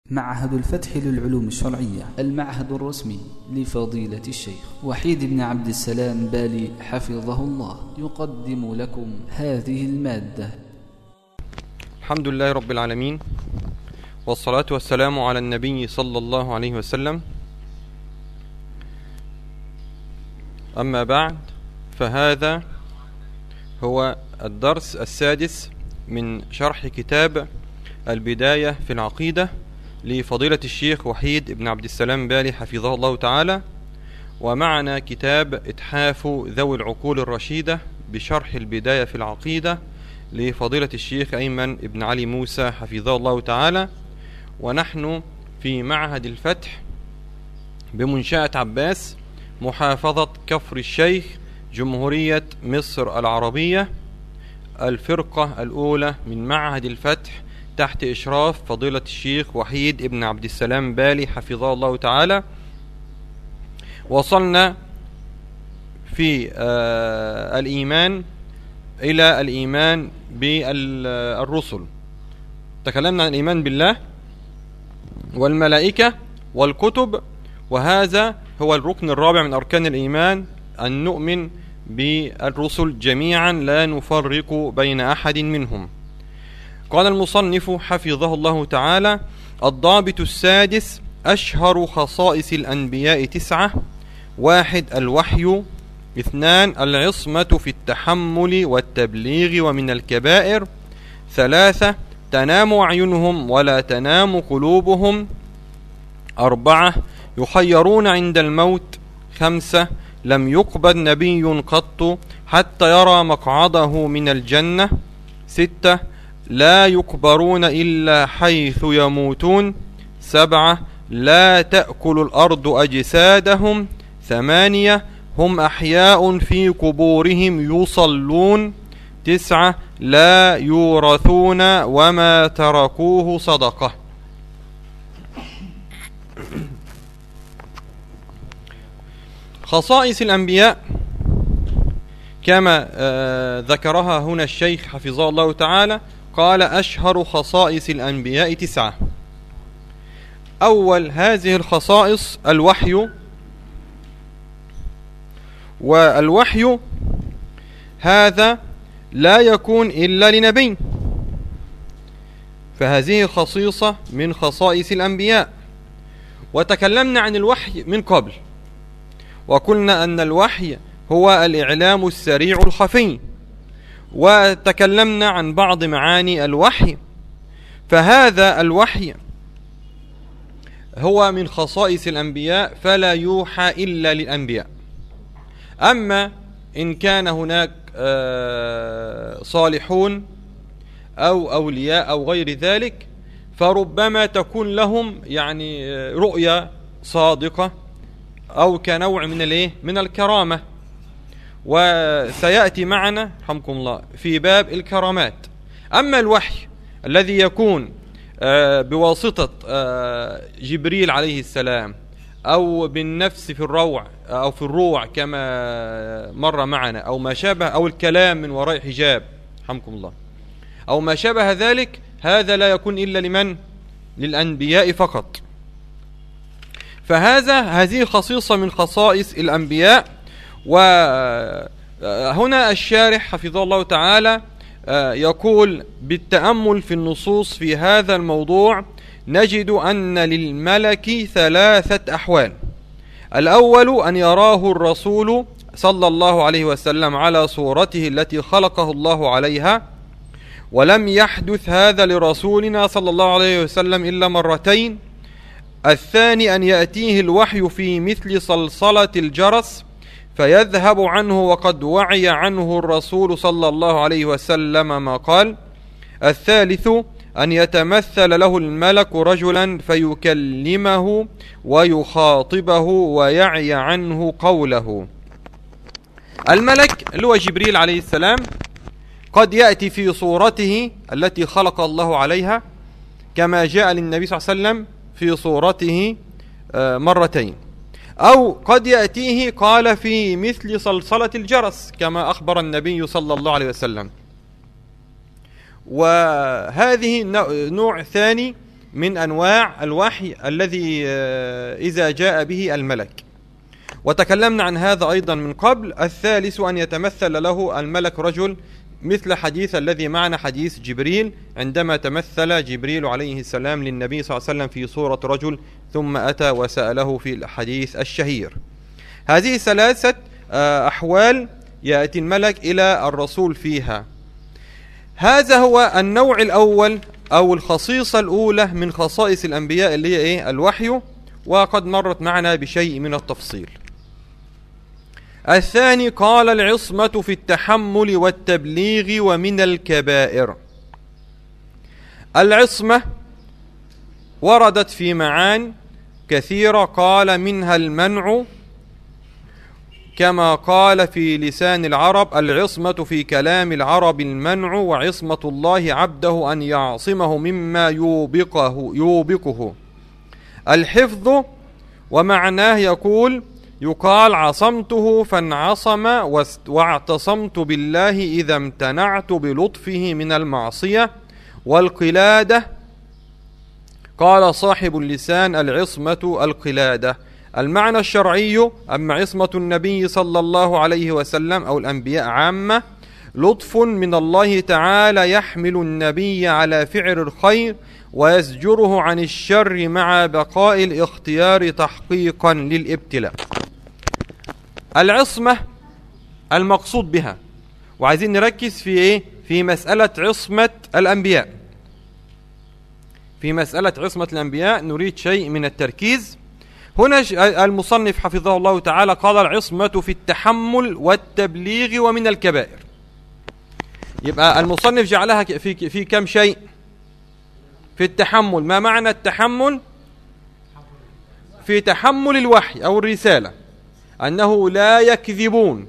معهد الفتح للعلوم الشرعية، المعهد الرسمي لفضيلة الشيخ وحيد بن عبد السلام بالي حفظه الله، يقدم لكم هذه المادة. الحمد لله رب العالمين، والصلاة والسلام على النبي صلى الله عليه وسلم. أما بعد، فهذا هو الدرس السادس من شرح كتاب البداية في العقيدة لفضيلة الشيخ وحيد بن عبد السلام بالي حفظه الله تعالى، ومعنا كتاب إتحاف ذوي العقول الرشيدة بشرح البداية في العقيدة لفضيلة الشيخ أيمن بن علي موسى حفظه الله تعالى. ونحن في معهد الفتح بمنشأة عباس، محافظة كفر الشيخ، جمهورية مصر العربية، الفرقة الأولى من معهد الفتح تحت إشراف فضيلة الشيخ وحيد بن عبد السلام بالي حفظه الله تعالى. وصلنا في الإيمان إلى الإيمان بالرسل، تكلمنا عن الإيمان بالله والملائكة والكتب، وهذا هو الركن الرابع من أركان الإيمان، أن نؤمن بالرسل جميعا لا نفرق بين أحد منهم. قال المصنف حفظه الله تعالى: الضابط السادس: أشهر خصائص الأنبياء 9: 1 الوحي، 2 العصمة في التحمل والتبليغ ومن الكبائر، 3 تنام أعينهم ولا تنام قلوبهم، 4 يخيرون عند الموت، 5 لم يقبض نبي قط حتى يرى مقعده من الجنة، 6 لا يكبرون إلا حيث يموتون، 7 لا تأكل الأرض أجسادهم، 8 هم أحياء في قبورهم يصلون، 9 لا يورثون وما تركوه صدقة. خصائص الأنبياء كما ذكرها هنا الشيخ حفظه الله تعالى، قال: أشهر خصائص الأنبياء 9. أول هذه الخصائص الوحي، والوحي هذا لا يكون إلا لنبي، فهذه خصيصة من خصائص الأنبياء. وتكلمنا عن الوحي من قبل، وقلنا أن الوحي هو الإعلام السريع الخفي، وتكلمنا عن بعض معاني الوحي. فهذا الوحي هو من خصائص الأنبياء، فلا يوحى إلا للأنبياء. أما إن كان هناك صالحون أو أولياء أو غير ذلك، فربما تكون لهم يعني رؤية صادقة أو كنوع من الكرامة، وسيأتي معنا رحمكم الله في باب الكرامات. أما الوحي الذي يكون بواسطة جبريل عليه السلام، أو بالنفس في الروع أو في الروع كما مر معنا، أو ما شابه، أو الكلام من وراء حجاب رحمكم الله، أو ما شابه ذلك، هذا لا يكون إلا لمن؟ للأنبياء فقط. هذه خصيصة من خصائص الأنبياء. وهنا الشارح حفظه الله تعالى يقول: بالتأمل في النصوص في هذا الموضوع نجد أن للملك 3 أحوال. الأول أن يراه الرسول صلى الله عليه وسلم على صورته التي خلقه الله عليها، ولم يحدث هذا لرسولنا صلى الله عليه وسلم إلا مرتين. الثاني أن يأتيه الوحي في مثل صلصلة الجرس فيذهب عنه وقد وعي عنه الرسول صلى الله عليه وسلم ما قال. الثالث أن يتمثل له الملك رجلا فيكلمه ويخاطبه ويعي عنه قوله. الملك اللي هو جبريل عليه السلام قد يأتي في صورته التي خلق الله عليها، كما جاء للنبي صلى الله عليه وسلم في صورته مرتين، أو قد يأتيه قال في مثل صلصلة الجرس كما أخبر النبي صلى الله عليه وسلم. وهذه نوع ثاني من أنواع الوحي الذي إذا جاء به الملك، وتكلمنا عن هذا أيضا من قبل. الثالث أن يتمثل له الملك رجل، مثل حديث الذي معنا حديث جبريل عندما تمثل جبريل عليه السلام للنبي صلى الله عليه وسلم في صورة رجل ثم أتى وسأله في الحديث الشهير. هذه ثلاثة أحوال يأتي الملك إلى الرسول فيها. هذا هو النوع الأول أو الخصيصة الأولى من خصائص الأنبياء اللي هي الوحي، وقد مرت معنا بشيء من التفصيل. الثاني قال العصمة في التحمل والتبليغ ومن الكبائر. العصمة وردت في معان كثيرة، قال منها المنع، كما قال في لسان العرب العصمة في كلام العرب المنع، وعصمة الله عبده أن يعصمه مما يوبقه. الحفظ ومعناه يقال عصمته فانعصم، واعتصمت بالله إذا امتنعت بلطفه من المعصية. والقلادة قال صاحب اللسان العصمة القلادة. المعنى الشرعي: أما عصمة النبي صلى الله عليه وسلم أو الأنبياء عامة، لطف من الله تعالى يحمل النبي على فعل الخير ويزجره عن الشر مع بقاء الاختيار تحقيقا للابتلاء. العصمة المقصود بها، وعايزين نركز في في مسألة عصمة الأنبياء. في مسألة عصمة الأنبياء نريد شيء من التركيز. هنا المصنف حفظه الله تعالى قال العصمة في التحمل والتبليغ ومن الكبائر. يبقى المصنف جعلها في كم شيء؟ في التحمل. ما معنى التحمل؟ في تحمل الوحي أو الرسالة، أنه لا يكذبون،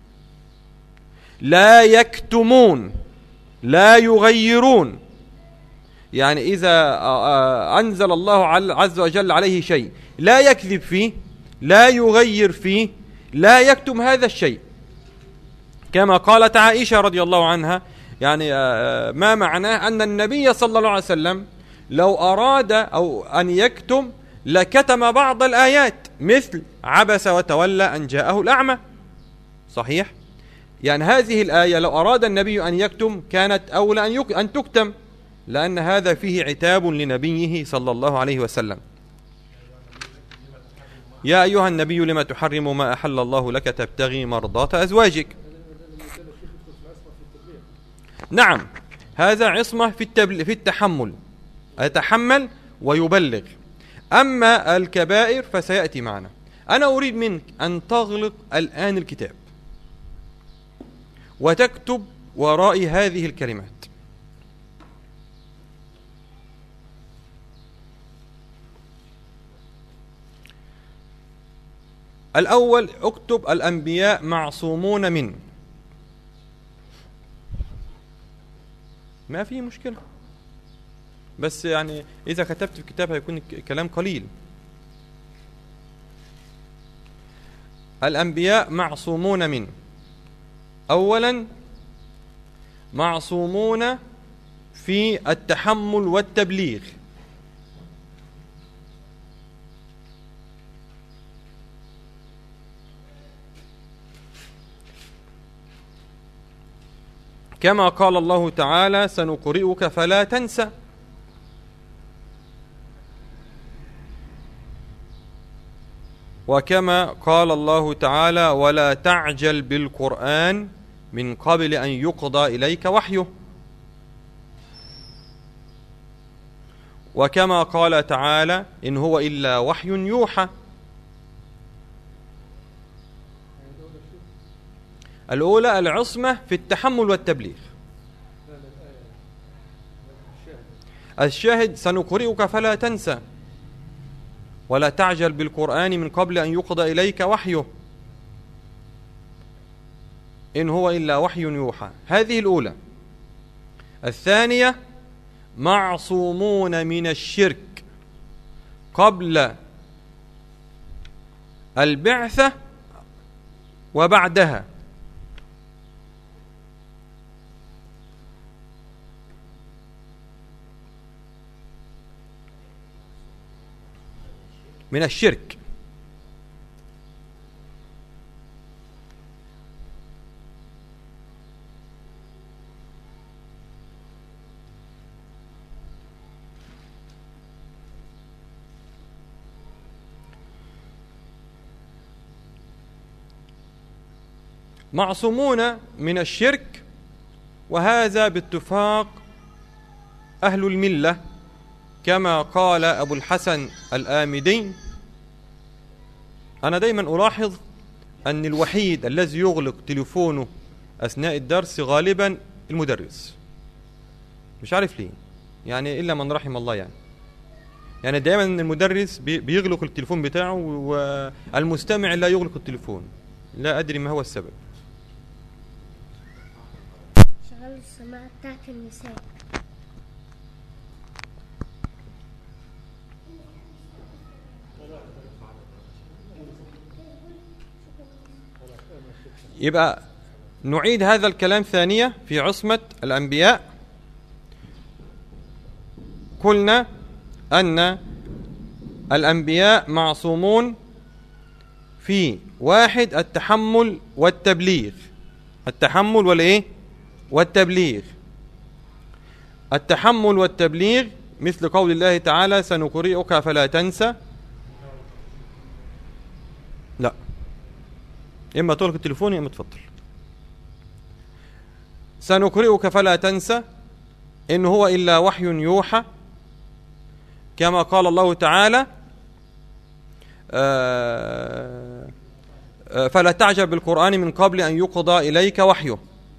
لا يكتمون، لا يغيرون. يعني إذا أنزل الله عز وجل عليه شيء لا يكذب فيه، لا يغير فيه، لا يكتم هذا الشيء. كما قالت عائشة رضي الله عنها، يعني ما معناه أن النبي صلى الله عليه وسلم لو أراد أو أن يكتم لكتم بعض الآيات، مثل عبس وتولى أن جاءه الأعمى. صحيح؟ يعني هذه الآية لو أراد النبي أن يكتم كانت أولى أن تكتم، لأن هذا فيه عتاب لنبيه صلى الله عليه وسلم. يا أيها النبي لما تحرم ما أحل الله لك تبتغي مرضات أزواجك. نعم، هذا عصمة في التحمل، يتحمل ويبلغ. أما الكبائر فسيأتي معنا. أنا أريد منك أن تغلق الآن الكتاب وتكتب وراء هذه الكلمات: الأول اكتب الأنبياء معصومون من. ما في مشكلة، بس يعني إذا كتبت في الكتاب هيكون كلام قليل. الأنبياء معصومون من. أولا معصومون في التحمل والتبليغ. كما قال الله تعالى سنقرئك فلا تنسى. وكما قال الله تعالى ولا تعجل بالقرآن من قبل أن يقضى إليك وحيه. وكما قال تعالى إن هو إلا وحي يوحى. الأولى العصمة في التحمل والتبليغ. الشاهد سنقرئك فلا تنسى، ولا تعجل بالقرآن من قبل أن يقضى إليك وحيه، إن هو إلا وحي يوحى. هذه الأولى. الثانية معصومون من الشرك قبل البعثة وبعدها. من الشرك. معصومون من الشرك، وهذا باتفاق أهل الملة، كما قال أبو الحسن الآمدي. أنا دايما ألاحظ أن الوحيد الذي يغلق تليفونه أثناء الدرس غالبا المدرس، مش عارف ليه، يعني إلا من رحم الله. يعني دايما المدرس بيغلق التليفون بتاعه، والمستمع لا يغلق التليفون. لا أدري ما هو السبب. شغل السماعة بتاعت النساء. يبقى نعيد هذا الكلام ثانية في عصمة الأنبياء. قلنا أن الأنبياء معصومون في واحد التحمل والتبليغ. التحمل والإيه؟ والتبليغ. التحمل والتبليغ مثل قول الله تعالى: سنقرئك فلا تنسى. لا، إما تغلق التليفون إما تفضل. سنقرئك فلا تنسى إن هو إلا وحي يوحى، كما قال الله تعالى: فلا تعجب بالقرآن من قبل أن يقضى إليك وحيه،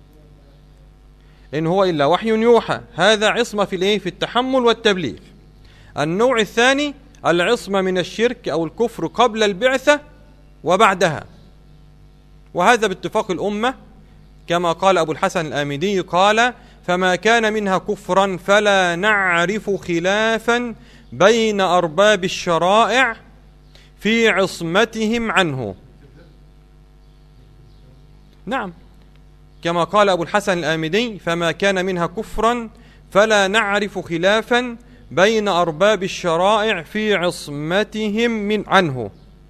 إن هو إلا وحي يوحى. هذا عصمة في الإيه؟ في التحمل والتبليغ. النوع الثاني العصمة من الشرك أو الكفر قبل البعثة وبعدها، وهذا باتفاق الأمة، كما قال أبو الحسن الآمدي قال: فما كان منها كفرا فلا نعرف خلافا بين أرباب الشرائع في عصمتهم عنه. نعم، كما قال أبو الحسن الآمدي: فما كان منها كفرا فلا نعرف خلافا بين أرباب الشرائع في عصمتهم عنه.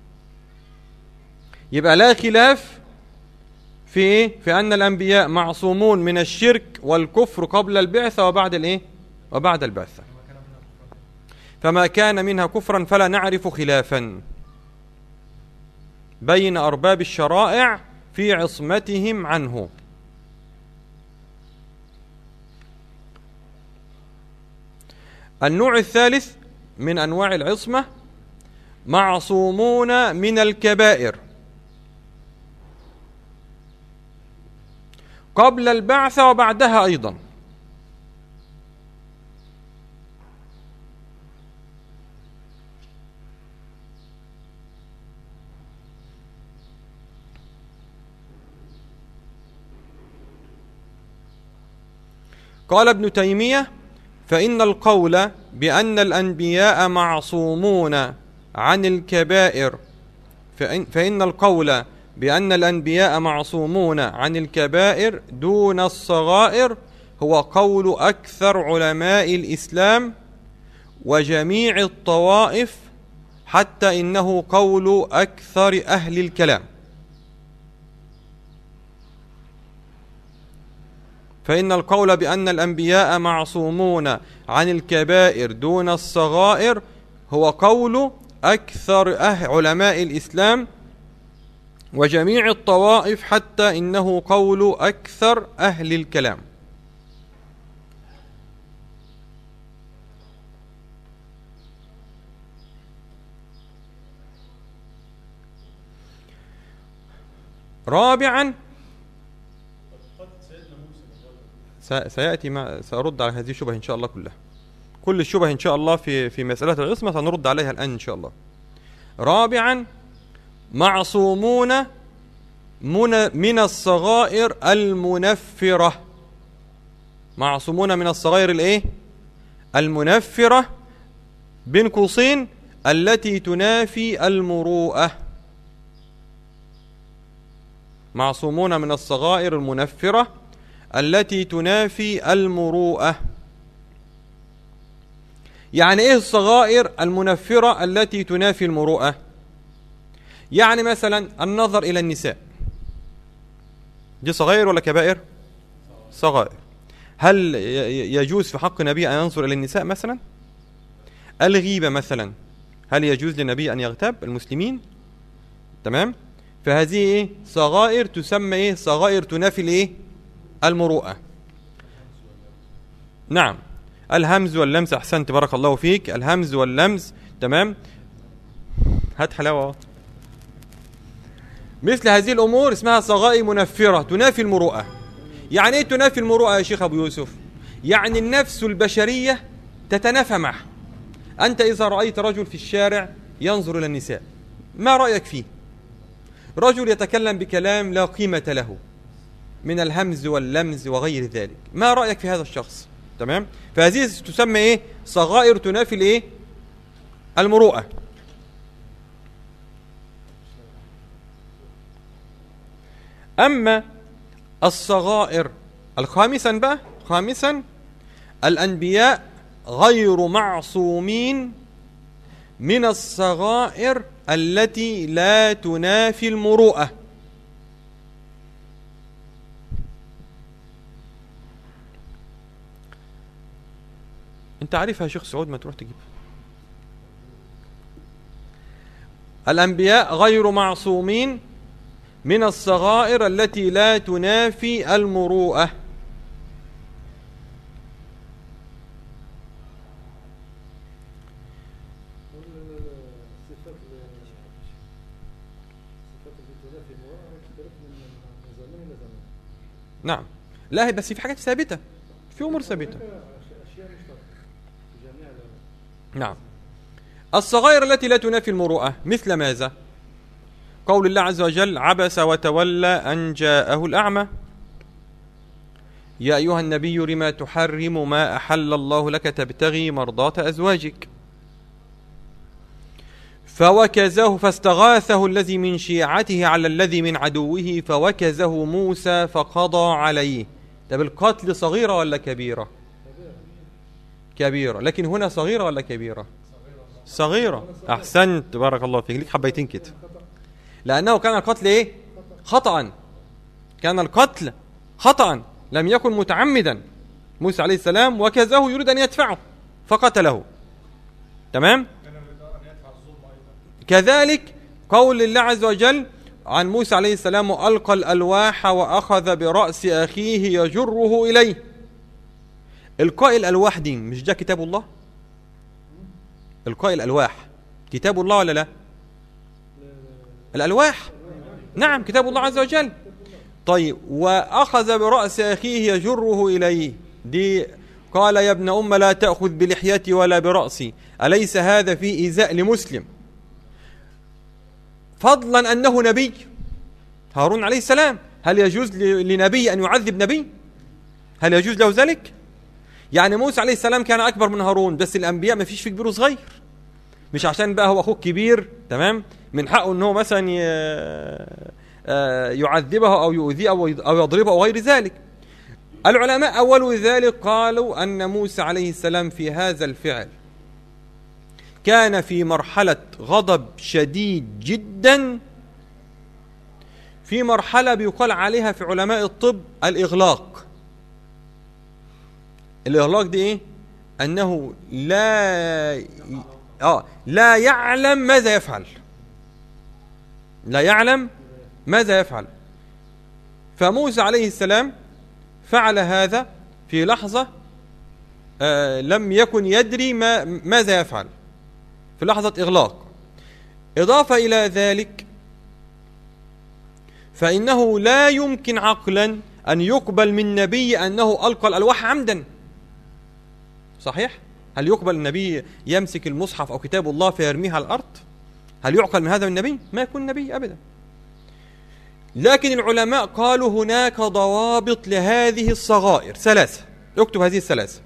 يبقى لا خلاف في أن الأنبياء معصومون من الشرك والكفر قبل البعثة وبعد الإيه؟ وبعد البعثة. فما كان منها كفرا فلا نعرف خلافا بين أرباب الشرائع في عصمتهم عنه. النوع الثالث من أنواع العصمة معصومون من الكبائر قبل البعثة وبعدها أيضا. قال ابن تيمية: فإن القول بأن الأنبياء معصومون عن الكبائر فإن القول بأن الأنبياء معصومون عن الكبائر دون الصغائر هو قول أكثر علماء الإسلام وجميع الطوائف، حتى إنه قول أكثر أهل الكلام. فإن القول بأن الأنبياء معصومون عن الكبائر دون الصغائر هو قول أكثر علماء الإسلام وجميع الطوائف، حتى إنه قول أكثر أهل الكلام. رابعا، سيأتي سأرد على هذه الشبهة إن شاء الله كلها. كل الشبهة إن شاء الله في مسألة العصمة سنرد عليها الآن إن شاء الله. رابعا، معصومون من الصغائر المنفرة. معصومون من الصغائر الإيه؟ المنفرة، بين قوسين التي تنافي المروءة. معصومون من الصغائر المنفرة التي تنافي المروءة. يعني إيه الصغائر المنفرة التي تنافي المروءة؟ يعني مثلا النظر إلى النساء، دي صغائر ولا كبائر؟ صغائر. هل يجوز في حق النبي أن ينظر إلى النساء مثلا؟ الغيبة مثلا، هل يجوز للنبي أن يغتاب المسلمين؟ تمام؟ فهذه إيه؟ صغائر تسمى إيه؟ صغائر تنافي الإيه؟ المروءة. نعم، الهمز واللمس، أحسنت بارك الله فيك، الهمز واللمس. تمام؟ هات حلاوة. مثل هذه الأمور اسمها صغائر منفرة تنافي المروءة. يعني إيه تنافي المروءة يا شيخ أبو يوسف؟ يعني النفس البشرية تتنافى معه. أنت إذا رأيت رجل في الشارع ينظر إلى النساء، ما رأيك فيه؟ رجل يتكلم بكلام لا قيمة له من الهمز واللمز وغير ذلك، ما رأيك في هذا الشخص؟ تمام؟ فهذه تسمى إيه؟ صغائر تنافي الإيه؟ المروءة. أما الصغائر خامسا الأنبياء غير معصومين من الصغائر التي لا تنافي المروءة. انت عارفها يا شيخ سعود، ما تروح تجيب. الأنبياء غير معصومين من الصغائر التي لا تنافي المروءة. نعم، لا بس في حاجات ثابتة، في أمور ثابتة. نعم، الصغائر التي لا تنافي المروءة مثل ماذا؟ قول الله عز وجل: عبس وتولى أن جاءه الأعمى. يا أيها النبي لما تحرم ما أحل الله لك تبتغي مرضات أزواجك. فوكزه فاستغاثه الذي من شيعته على الذي من عدوه فوكزه موسى فقضى عليه. طب القتل صغيرة ولا كبيرة؟ كبيرة. لكن هنا صغيرة ولا كبيرة؟ صغيرة. أحسنت بارك الله فيك، ليك حبيتين كده. لأنه كان القتل إيه؟ خطأ. كان القتل خطأ، لم يكن متعمدا. موسى عليه السلام وكزه يريد أن يدفعه فقتله. تمام؟ كذلك قول الله عز وجل عن موسى عليه السلام: ألقى الألواح وأخذ برأس أخيه يجره إليه. إلقاء الألواح دي مش ده كتاب الله؟ إلقاء الألواح كتاب الله ولا لا؟ الألواح نعم كتاب الله عز وجل. طيب، وأخذ برأس أخيه يجره إليه، دي قال: يا ابن أم لا تأخذ بلحيتي ولا برأسي، أليس هذا في إيذاء لمسلم؟ فضلا أنه نبي هارون عليه السلام، هل يجوز لنبي أن يعذب نبي؟ هل يجوز له ذلك؟ يعني موسى عليه السلام كان أكبر من هارون، بس الأنبياء ما فيش في كبير وصغير، مش عشان بقى هو أخوك كبير تمام من حقه أنه مثلا يعذبه أو يؤذيه أو يضربه أو غير ذلك. العلماء أول ذلك قالوا أن موسى عليه السلام في هذا الفعل كان في مرحلة غضب شديد جدا، في مرحلة بيقال عليها في علماء الطب الإغلاق. الإغلاق دي إيه؟ أنه لا يعلم ماذا يفعل، لا يعلم ماذا يفعل. فموسى عليه السلام فعل هذا في لحظة لم يكن يدري ماذا يفعل، في لحظة إغلاق. إضافة إلى ذلك فإنه لا يمكن عقلا أن يقبل من نبي أنه ألقى الألواح عمدا. صحيح؟ هل يقبل النبي يمسك المصحف أو كتاب الله فيرميها على الأرض؟ هل يعقل من هذا النبي؟ ما يكون نبي أبدا. لكن العلماء قالوا هناك ضوابط لهذه الصغائر ثلاثة. اكتب هذه الثلاثة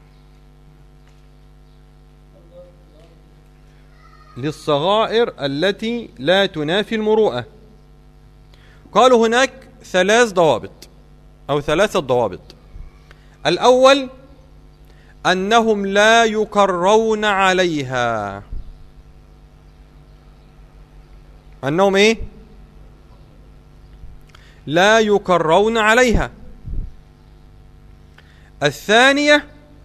للصغائر التي لا تنافي المروءة. قالوا هناك ثلاث ضوابط أو ثلاثة ضوابط. الأول أنهم لا يكرون عليها. أنهم إيه؟ لا يكرون عليها. الثانية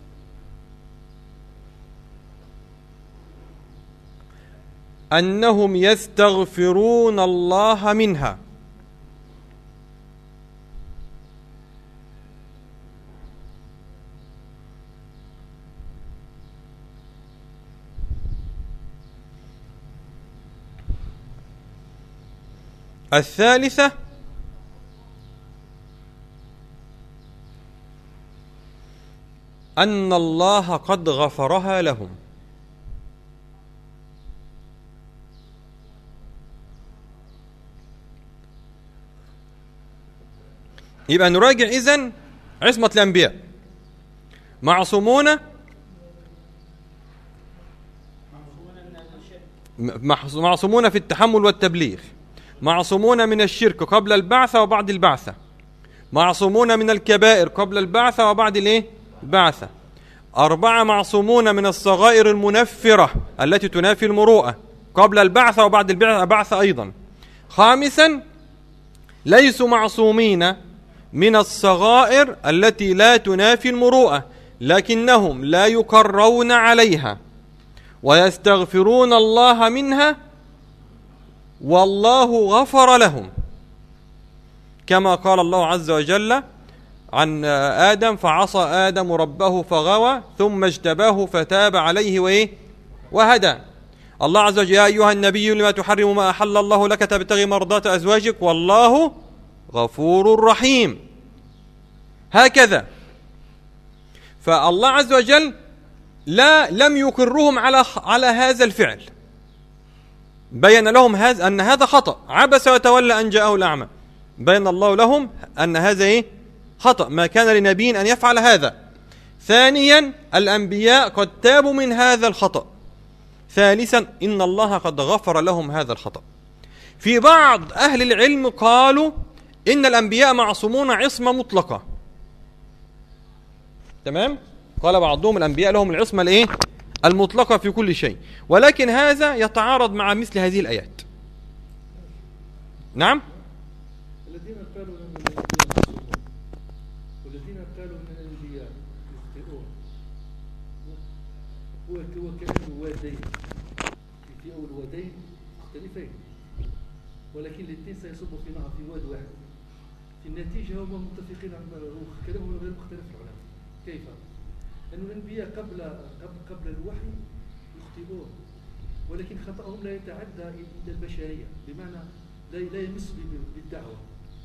أنهم يستغفرون الله منها. الثالثة أن الله قد غفرها لهم. يبقى نراجع إذن عصمة الأنبياء: معصومون في التحمل والتبليغ، معصومون من الشرك قبل البعثة وبعد البعثة، معصومون من الكبائر قبل البعثة وبعد البعثة. 4 معصومون من الصغائر المنفرة التي تنافي المروءة قبل البعثة وبعد البعثة أيضا. 5 ليسوا معصومين من الصغائر التي لا تنافي المروءة، لكنهم لا يكرون عليها ويستغفرون الله منها والله غفر لهم، كما قال الله عز وجل عن آدم: فعصى آدم ربه فغوى ثم اجتباه فتاب عليه وهدى. الله عز وجل: يا أيها النبي لما تحرم ما أحل الله لك تبتغي مرضات أزواجك والله غفور رحيم. هكذا. فالله عز وجل لم يكرهم على هذا الفعل، بين لهم أن هذا خطأ. عبس وتولى أن جاءه الأعمى، بين الله لهم أن هذا خطأ، ما كان لنبي أن يفعل هذا. ثانيا الأنبياء قد تابوا من هذا الخطأ. ثالثا إن الله قد غفر لهم هذا الخطأ. في بعض أهل العلم قالوا إن الأنبياء معصومون عصمة مطلقة. تمام؟ قال بعضهم الأنبياء لهم العصمة المطلقة في كل شيء، ولكن هذا يتعارض مع مثل هذه الآيات. نعم؟ الذين قالوا من الأنبياء معصومون والذين قالوا من الأنبياء يخطئون هو كأنه وادين، في أول وادين مختلفين، ولكن الاثنين سيصبوا في نهر في واد واحد. في النتيجة هم متفقين على كلامهم غير مختلف العلماء. كيف؟ أن الأنبياء قبل الوحي يخطئون، ولكن خطأهم لا يتعدى إلى البشرية، بمعنى لا يمس بالدعوة.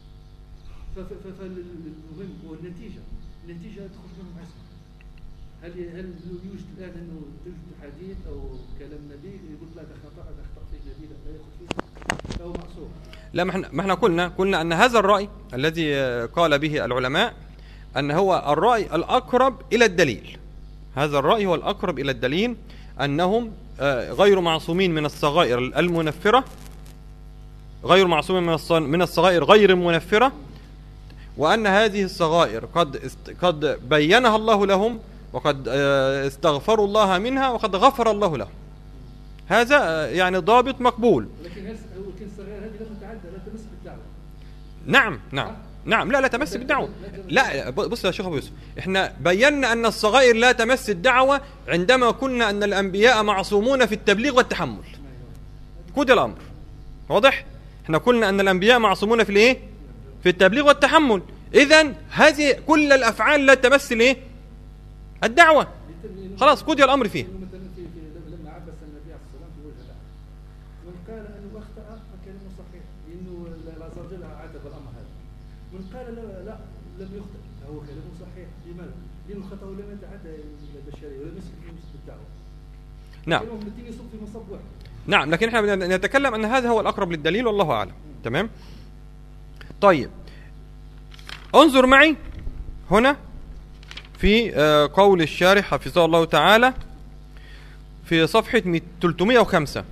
فالمهم هو النتيجة تخرج منهم عصمة. هل يوجد الآن أنه توجد حديث أو كلام نبي يقول لا ده خطأ فيه نبي لا يأخذ فيه فهو معصوم؟ لا، ما احنا قلنا أن هذا الرأي الذي قال به العلماء أن هو الرأي الأقرب إلى الدليل. هذا الرأي هو الأقرب إلى الدليل، أنهم غير معصومين من الصغائر المنفرة، غير معصومين من الصغائر غير المنفرة، وأن هذه الصغائر قد بينها الله لهم وقد استغفروا الله منها وقد غفر الله لهم. هذا يعني ضابط مقبول. لكن الصغائر هذه لا تتعدى، لا تمس بالدعوة. نعم، لا تمس بالدعوة. لا، بص يا شيخ أبو يوسف، احنا بينا أن الصغائر لا تمس الدعوة عندما قلنا أن الأنبياء معصومون في التبليغ والتحمل. كود الأمر واضح. احنا قلنا أن الأنبياء معصومون في التبليغ والتحمل. إذن هذه كل الأفعال لا تمس الدعوة. خلاص كود الأمر فيه. لما عبس النبي عليه الصلاة والسلام في وجه الأعمى، من قال أنه أخطأ فكلمه صحيح لأنه لا زال عاتب الأمر هذا. من قال لا لم يخطئ فهو كلامه صحيح. لماذا؟ لأن الخطأ لم يتعدى إلى البشرية ولم يمس بالدعوة. نعم. الاثنين يصب في مصب واحد. نعم، لكن احنا نتكلم أن هذا هو الأقرب للدليل والله أعلم. تمام. طيب انظر معي هنا في قول الشارح حفظه الله تعالى في صفحة 305.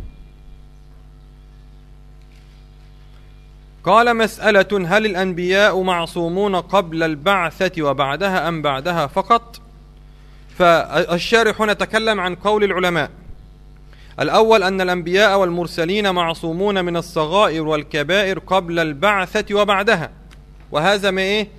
قال: مسألة: هل الأنبياء معصومون قبل البعثة وبعدها أم بعدها فقط؟ فالشارح هنا تكلم عن قول العلماء. الأول أن الأنبياء والمرسلين معصومون من الصغائر والكبائر قبل البعثة وبعدها، وهذا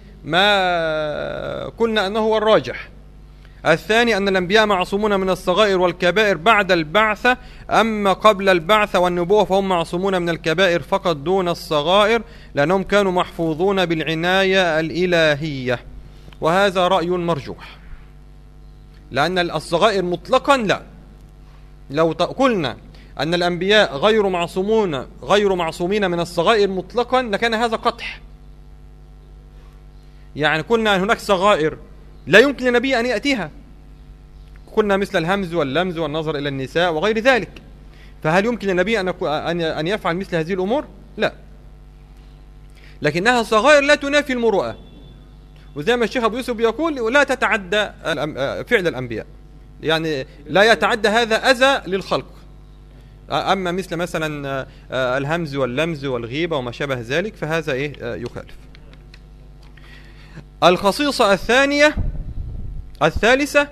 ما قلنا أنه هو الراجح. الثاني أن الأنبياء معصومون من الصغائر والكبائر بعد البعثة، أما قبل البعثة والنبوة فهم معصومون من الكبائر فقط دون الصغائر، لأنهم كانوا محفوظون بالعناية الإلهية، وهذا رأي مرجوح. لأن الصغائر مطلقا لا، لو قلنا أن الأنبياء غير معصومين من الصغائر مطلقا لكان هذا قطح. يعني قلنا أن هناك صغائر لا يمكن للنبي أن يأتيها، قلنا مثل الهمز واللمز والنظر إلى النساء وغير ذلك، فهل يمكن للنبي أن يفعل مثل هذه الأمور؟ لا، لكنها صغائر لا تنافي المروءة، وزي ما الشيخ أبو يوسف يقول لا تتعدى فعل الأنبياء، يعني لا يتعدى هذا أذى للخلق. أما مثلا الهمز واللمز والغيبة وما شابه ذلك فهذا يخالف. الخصيصة الثالثة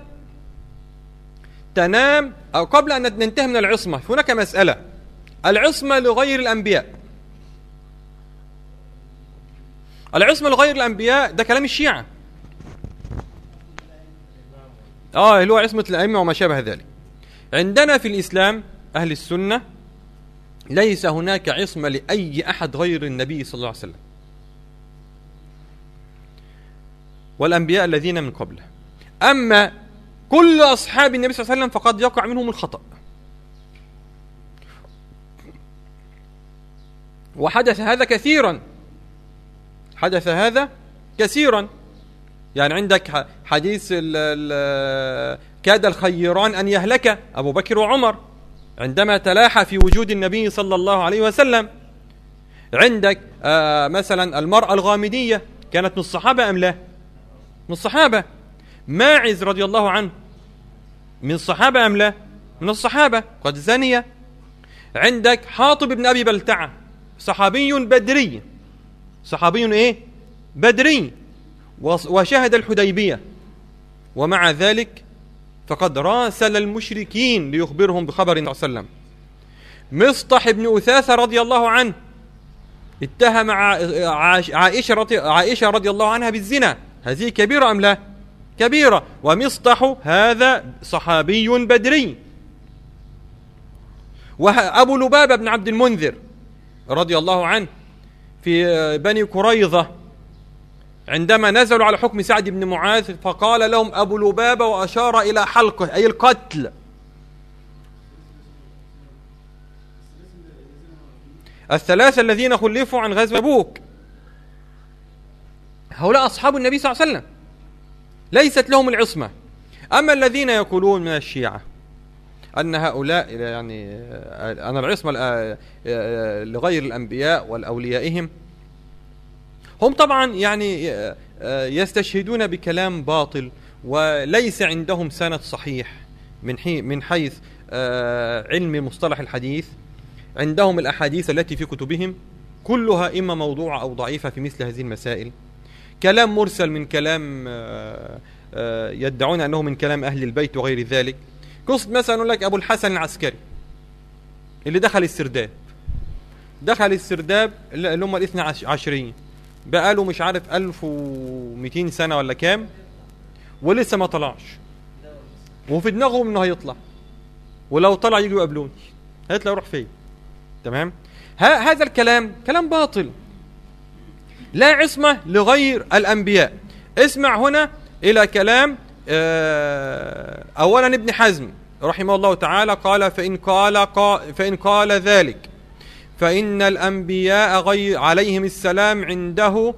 تنام، أو قبل أن ننتهي من العصمة هناك مسألة، العصمة لغير الأنبياء. العصمة لغير الأنبياء ده كلام الشيعة، اللي هو عصمة الأئمة وما شابه ذلك. عندنا في الإسلام أهل السنة ليس هناك عصمة لأي أحد غير النبي صلى الله عليه وسلم والأنبياء الذين من قبله. أما كل أصحاب النبي صلى الله عليه وسلم فقد يقع منهم الخطأ، وحدث هذا كثيرا. يعني عندك حديث كاد الخيران أن يهلك أبو بكر وعمر عندما تلاحى في وجود النبي صلى الله عليه وسلم. عندك مثلا المرأة الغامدية كانت من الصحابة أم لا؟ من الصحابة. ماعز رضي الله عنه من الصحابة أم لا؟ من الصحابة، قد زني. عندك حاطب بن أبي بلتعة صحابي بدري وشهد الحديبية، ومع ذلك فقد راسل المشركين ليخبرهم بخبر النبي صلى الله عليه وسلم. مصطح بن أثاثة رضي الله عنه اتهم عائشة رضي الله عنها بالزنا، هذه كبيرة أم لا؟ كبيرة. ومصطح هذا صحابي بدري. وأبو لبابة بن عبد المنذر رضي الله عنه في بني قريظة عندما نزلوا على حكم سعد بن معاذ فقال لهم أبو لبابة وأشار إلى حلقه أي القتل. الثلاثة الذين خلفوا عن غزوة تبوك هؤلاء أصحاب النبي صلى الله عليه وسلم، ليست لهم العصمة. أما الذين يقولون من الشيعة أن هؤلاء يعني أن العصمة لغير الأنبياء والأوليائهم، هم طبعا يعني يستشهدون بكلام باطل وليس عندهم سند صحيح من حيث علم مصطلح الحديث. عندهم الأحاديث التي في كتبهم كلها إما موضوعة أو ضعيفة في مثل هذه المسائل، كلام مرسل من كلام يدعون أنه من كلام أهل البيت وغير ذلك. قصة مثلا أقول لك أبو الحسن العسكري اللي دخل السرداب اللي هم الاثنى عشرين، بقاله مش عارف 1200 سنة ولا كام ولسه ما طلعش، وفي دماغهم انه هيطلع، ولو طلع يجوا يقابلوني، هيطلع يروح فين؟ تمام. هذا الكلام كلام باطل، لا عصمة لغير الأنبياء. اسمع هنا إلى كلام أولا ابن حزم رحمه الله تعالى قال فإن قال ذلك فإن الأنبياء عليهم السلام عنده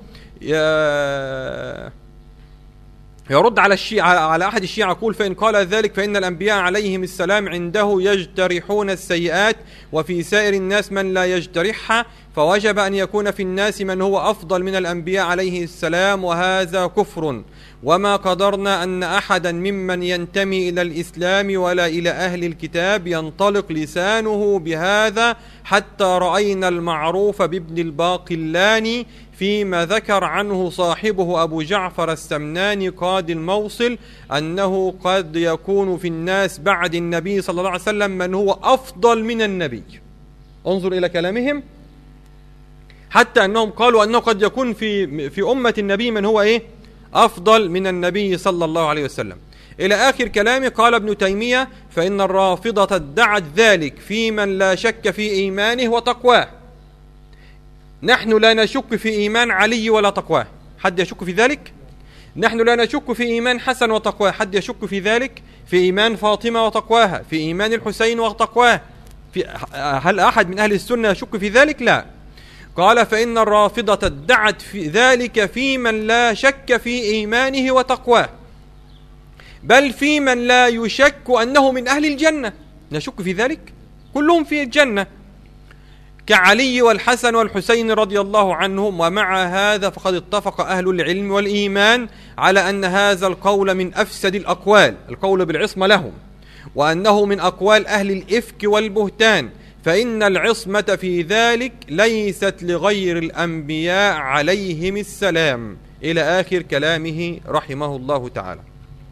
يرد على الشيعة، على أحد الشيعة يقول فإن قال ذلك فإن الأنبياء عليهم السلام عنده يجترحون السيئات وفي سائر الناس من لا يجترحها، فوجب أن يكون في الناس من هو أفضل من الأنبياء عليه السلام، وهذا كفر. وما قدرنا أن أحدا ممن ينتمي إلى الإسلام ولا إلى أهل الكتاب ينطلق لسانه بهذا حتى رأينا المعروف بابن الباقلاني فيما ذكر عنه صاحبه أبو جعفر السمناني قاضي الموصل أنه قد يكون في الناس بعد النبي صلى الله عليه وسلم من هو أفضل من النبي. انظر إلى كلامهم، حتى أنهم قالوا أنه قد يكون في أمة النبي من هو أفضل من النبي صلى الله عليه وسلم. إلى آخر كلامه. قال ابن تيمية: فإن الرافضة ادعت ذلك في من لا شك في إيمانه وتقواه. نحن لا نشك في إيمان علي ولا تقواه، حد يشك في ذلك؟ نحن لا نشك في إيمان حسن وتقواه، حد يشك في ذلك؟ في إيمان فاطمة وتقواها، في إيمان الحسين وتقواه، هل أحد من أهل السنة يشك في ذلك؟ لا. قال: فإن الرافضة ادعت في ذلك في من لا شك في إيمانه وتقواه، بل في من لا يشك أنه من أهل الجنة. نشك في ذلك؟ كلهم في الجنة، كعلي والحسن والحسين رضي الله عنهم. ومع هذا فقد اتفق أهل العلم والإيمان على أن هذا القول من أفسد الأقوال، القول بالعصمة لهم، وأنه من أقوال أهل الإفك والبهتان، فإن العصمة في ذلك ليست لغير الأنبياء عليهم السلام. إلى آخر كلامه رحمه الله تعالى.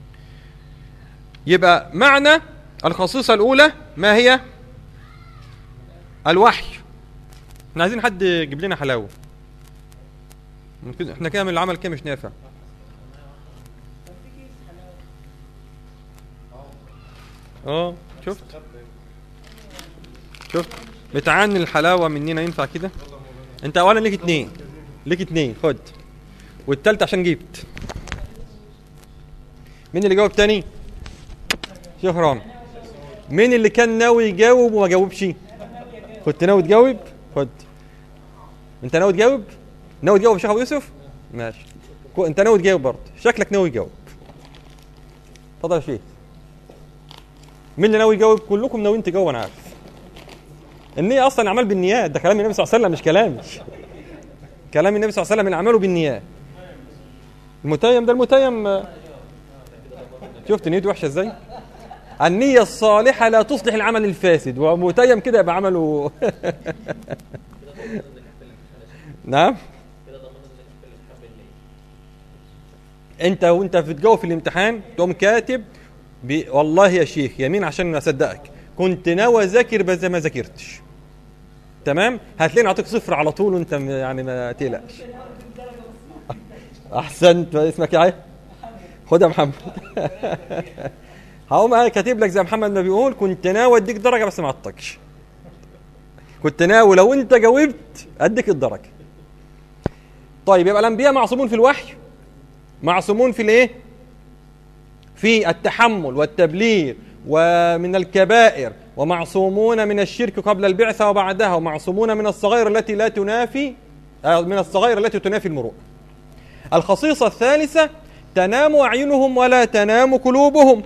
يبقى معنى الخصيصة الأولى ما هي؟ الوحي. احنا عايزين حد يجيب لنا حلاوة، احنا كده من العمل كده مش نافع. شفت بتعاني الحلاوة مننا، ينفع كده؟ انت اولا ليك اتنين خد، والتالت عشان جبت. مين اللي جاوب تاني؟ شيخ رامي. مين اللي كان ناوي يجاوب وما جاوبش؟ كنت ناوي تجاوب؟ خد. انت ناوي تجاوب؟ ناوي تجاوب يا شيخ ابو يوسف؟ ماشي. انت ناوي تجاوب برضه، شكلك ناوي تجاوب. اتفضل يا شيخ. مين اللي ناوي يجاوب؟ كلكم ناويين تجاوبوا، انا عارف. النية اصلا اعمال بالنيات، ده كلام النبي صلى الله عليه وسلم مش كلامي. كلام النبي صلى الله عليه وسلم، اعماله بالنيات. المتيم شفت نيته وحشه ازاي؟ النية الصالحة لا تصلح العمل الفاسد، ومتيم كده يبقى عمله نعم. انت وانت بتجاوب في الامتحان تقوم كاتب والله يا شيخ يمين عشان اصدقك كنت ناوي اذاكر بس ما ذاكرتش، تمام؟ هتلاقيني اعطيك صفر على طول، وانت يعني ما تقلقش. احسنت. اسمك ايه؟ خد يا محمد. هقوم كاتب لك زي محمد ما بيقول كنت ناوي اديك درجه بس ما عطتكش. كنت ناوي لو انت جاوبت اديك الدرجه. طيب يبقى الانبياء معصومون في الوحي، معصومون في الايه؟ في التحمل والتبليغ ومن الكبائر، ومعصومون من الشرك قبل البعثه وبعدها، ومعصومون من الصغائر التي لا تنافي المروءه. الخصيصه الثالثه: تنام اعينهم ولا تنام قلوبهم.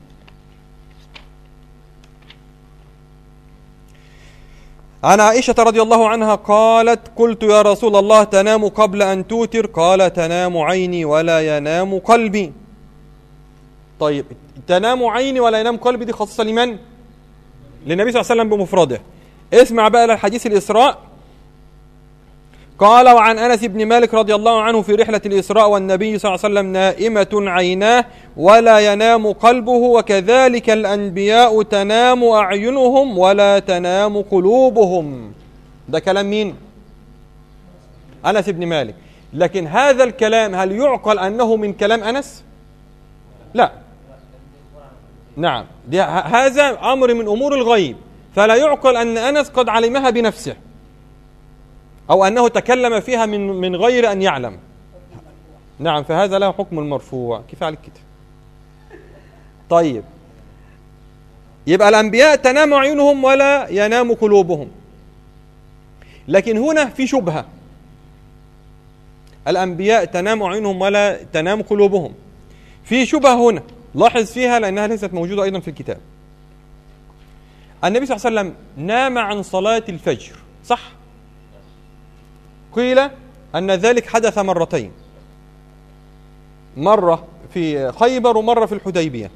عن عائشة رضي الله عنها قالت: قلت يا رسول الله تنام قبل أن توتر؟ قال: تنام عيني ولا ينام قلبي. طيب تنام عيني ولا ينام قلبي دي خاصة لمن؟ للنبي صلى الله عليه وسلم بمفرده. اسمع بقى للحديث الإسراء. قال: وعن أنس بن مالك رضي الله عنه في رحلة الإسراء والنبي صلى الله عليه وسلم نائمة عيناه ولا ينام قلبه، وكذلك الأنبياء تنام أعينهم ولا تنام قلوبهم. ده كلام مين؟ أنس بن مالك. لكن هذا الكلام هل يعقل أنه من كلام أنس؟ لا. نعم، هذا أمر من أمور الغيب، فلا يعقل أن أنس قد علمها بنفسه أو أنه تكلم فيها من غير أن يعلم. نعم، فهذا له حكم المرفوع. كيف عليك كده؟ طيب يبقى الأنبياء تنام عيونهم ولا ينام قلوبهم. لكن هنا في شبهة. الأنبياء تنام عيونهم ولا تنام قلوبهم. في شبهة هنا لاحظ فيها لأنها ليست موجودة أيضا في الكتاب. النبي صلى الله عليه وسلم نام عن صلاة الفجر، صح؟ قيل أن ذلك حدث مرتين، مرة في خيبر ومرة في الحديبية.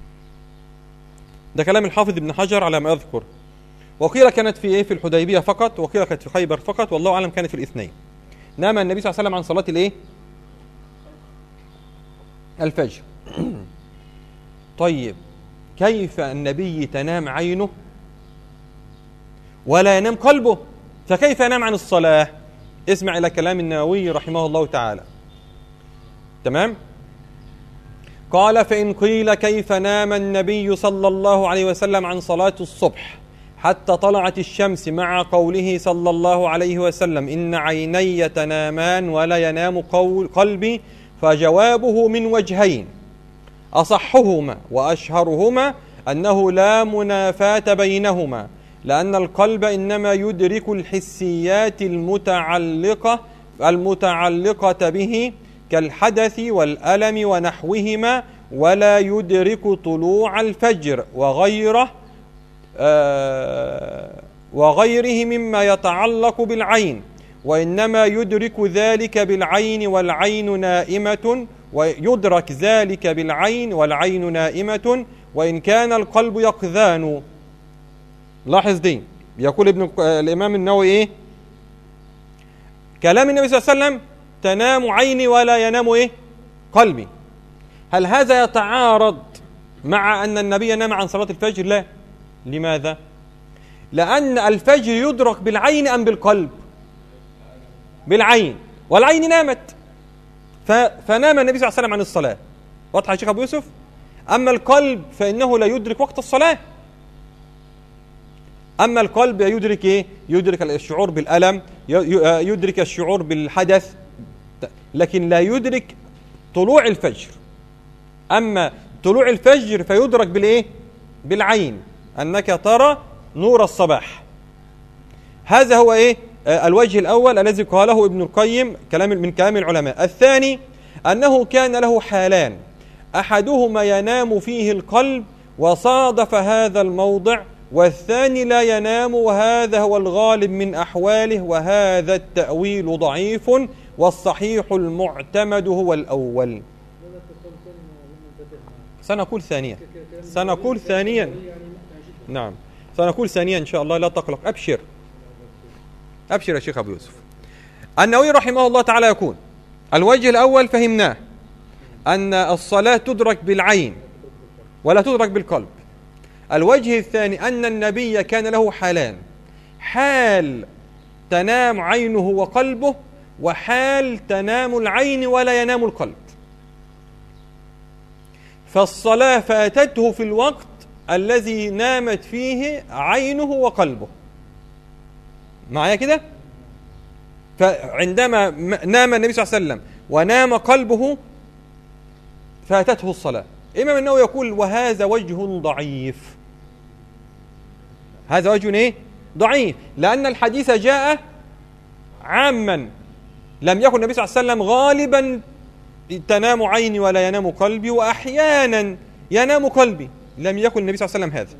ده كلام الحافظ ابن حجر على ما أذكر. وقيل كانت في الحديبية فقط، وقيل كانت في خيبر فقط، والله أعلم كانت في الاثنين. نام النبي صلى الله عليه وسلم عن صلاة الايه؟ الفجر. طيب كيف النبي تنام عينه ولا ينام قلبه؟ فكيف ينام عن الصلاة؟ اسمع إلى كلام النووي رحمه الله تعالى. تمام؟ قال: فإن قيل كيف نام النبي صلى الله عليه وسلم عن صلاة الصبح حتى طلعت الشمس مع قوله صلى الله عليه وسلم: إن عيني تنامان ولا ينام قلبي، فجوابه من وجهين: أصحهما وأشهرهما أنه لا منافاة بينهما، لأن القلب إنما يدرك الحسيات المتعلقة به كالحدث والألم ونحوهما، ولا يدرك طلوع الفجر وغيره مما يتعلق بالعين، وإنما يدرك ذلك بالعين والعين نائمة، ويدرك ذلك بالعين والعين نائمة، وإن كان القلب يقظان. لاحظ دي، يقول الإمام النووي إيه؟ كلام النبي صلى الله عليه وسلم: تنام عيني ولا ينام إيه؟ قلبي. هل هذا يتعارض مع أن النبي نام عن صلاة الفجر؟ لا. لماذا؟ لأن الفجر يدرك بالعين أم بالقلب؟ بالعين، والعين نامت، فنام النبي صلى الله عليه وسلم عن الصلاة. واضح يا شيخ أبو يوسف؟ أما القلب فإنه لا يدرك وقت الصلاة. أما القلب يدرك إيه؟ يدرك الشعور بالألم، يدرك الشعور بالحدث، لكن لا يدرك طلوع الفجر. أما طلوع الفجر فيدرك بالإيه؟ بالعين، أنك ترى نور الصباح. هذا هو إيه؟ الوجه الأول الذي قاله ابن القيم من كلام العلماء. الثاني أنه كان له حالان: أحدهما ينام فيه القلب وصادف هذا الموضع، والثاني لا ينام، وهذا هو الغالب من أحواله، وهذا التأويل ضعيف، والصحيح المعتمد هو الأول. سنقول ثانيا. نعم، سنقول ثانيا إن شاء الله، لا تقلق. أبشر يا شيخ أبو يوسف. النووي رحمه الله تعالى يقول: الوجه الأول فهمناه، أن الصلاة تدرك بالعين ولا تدرك بالقلب. الوجه الثاني أن النبي كان له حالان: حال تنام عينه وقلبه، وحال تنام العين ولا ينام القلب. فالصلاة فاتته في الوقت الذي نامت فيه عينه وقلبه. معايا كده؟ فعندما نام النبي صلى الله عليه وسلم ونام قلبه فاتته الصلاة. الإمام النووي يقول: وهذا وجه ضعيف. هذا وجه إيه؟ ضعيف، لأن الحديث جاء عاما، لم يكن النبي صلى الله عليه وسلم غالبا تنام عيني ولا ينام قلبي، وأحيانا ينام قلبي. لم يكن النبي صلى الله عليه وسلم هذا.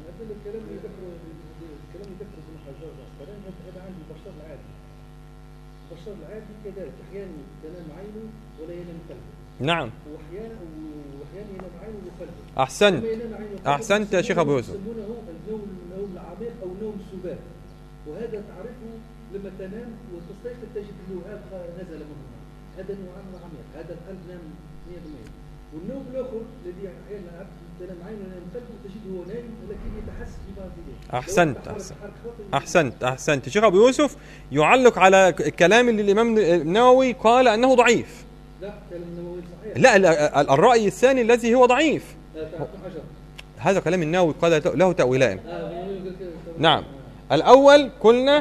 نعم، ينام عينه وقلبه. أحسنت يا شيخ أبو يوسف. يسمونه النوم العميق أو نوم السبات، وهذا تعرفه لما تنام وتستيقظ تجد اللهاب نزل منه. هذا النوم العميق، هذا القلب نام 100%. والنوم الآخر الذي أحيانا تنام عينه ونام قلبه تجده هو نايم ولكن يتحس بما فيه. أحسنت. شيخ أبو يوسف يعلق على الكلام اللي الإمام النووي قال أنه ضعيف. لا، كلام النووي صحيح. لا، الرأي الثاني الذي هو ضعيف. هذا كلام النووي قال له تأويلان. نعم، الأول قلنا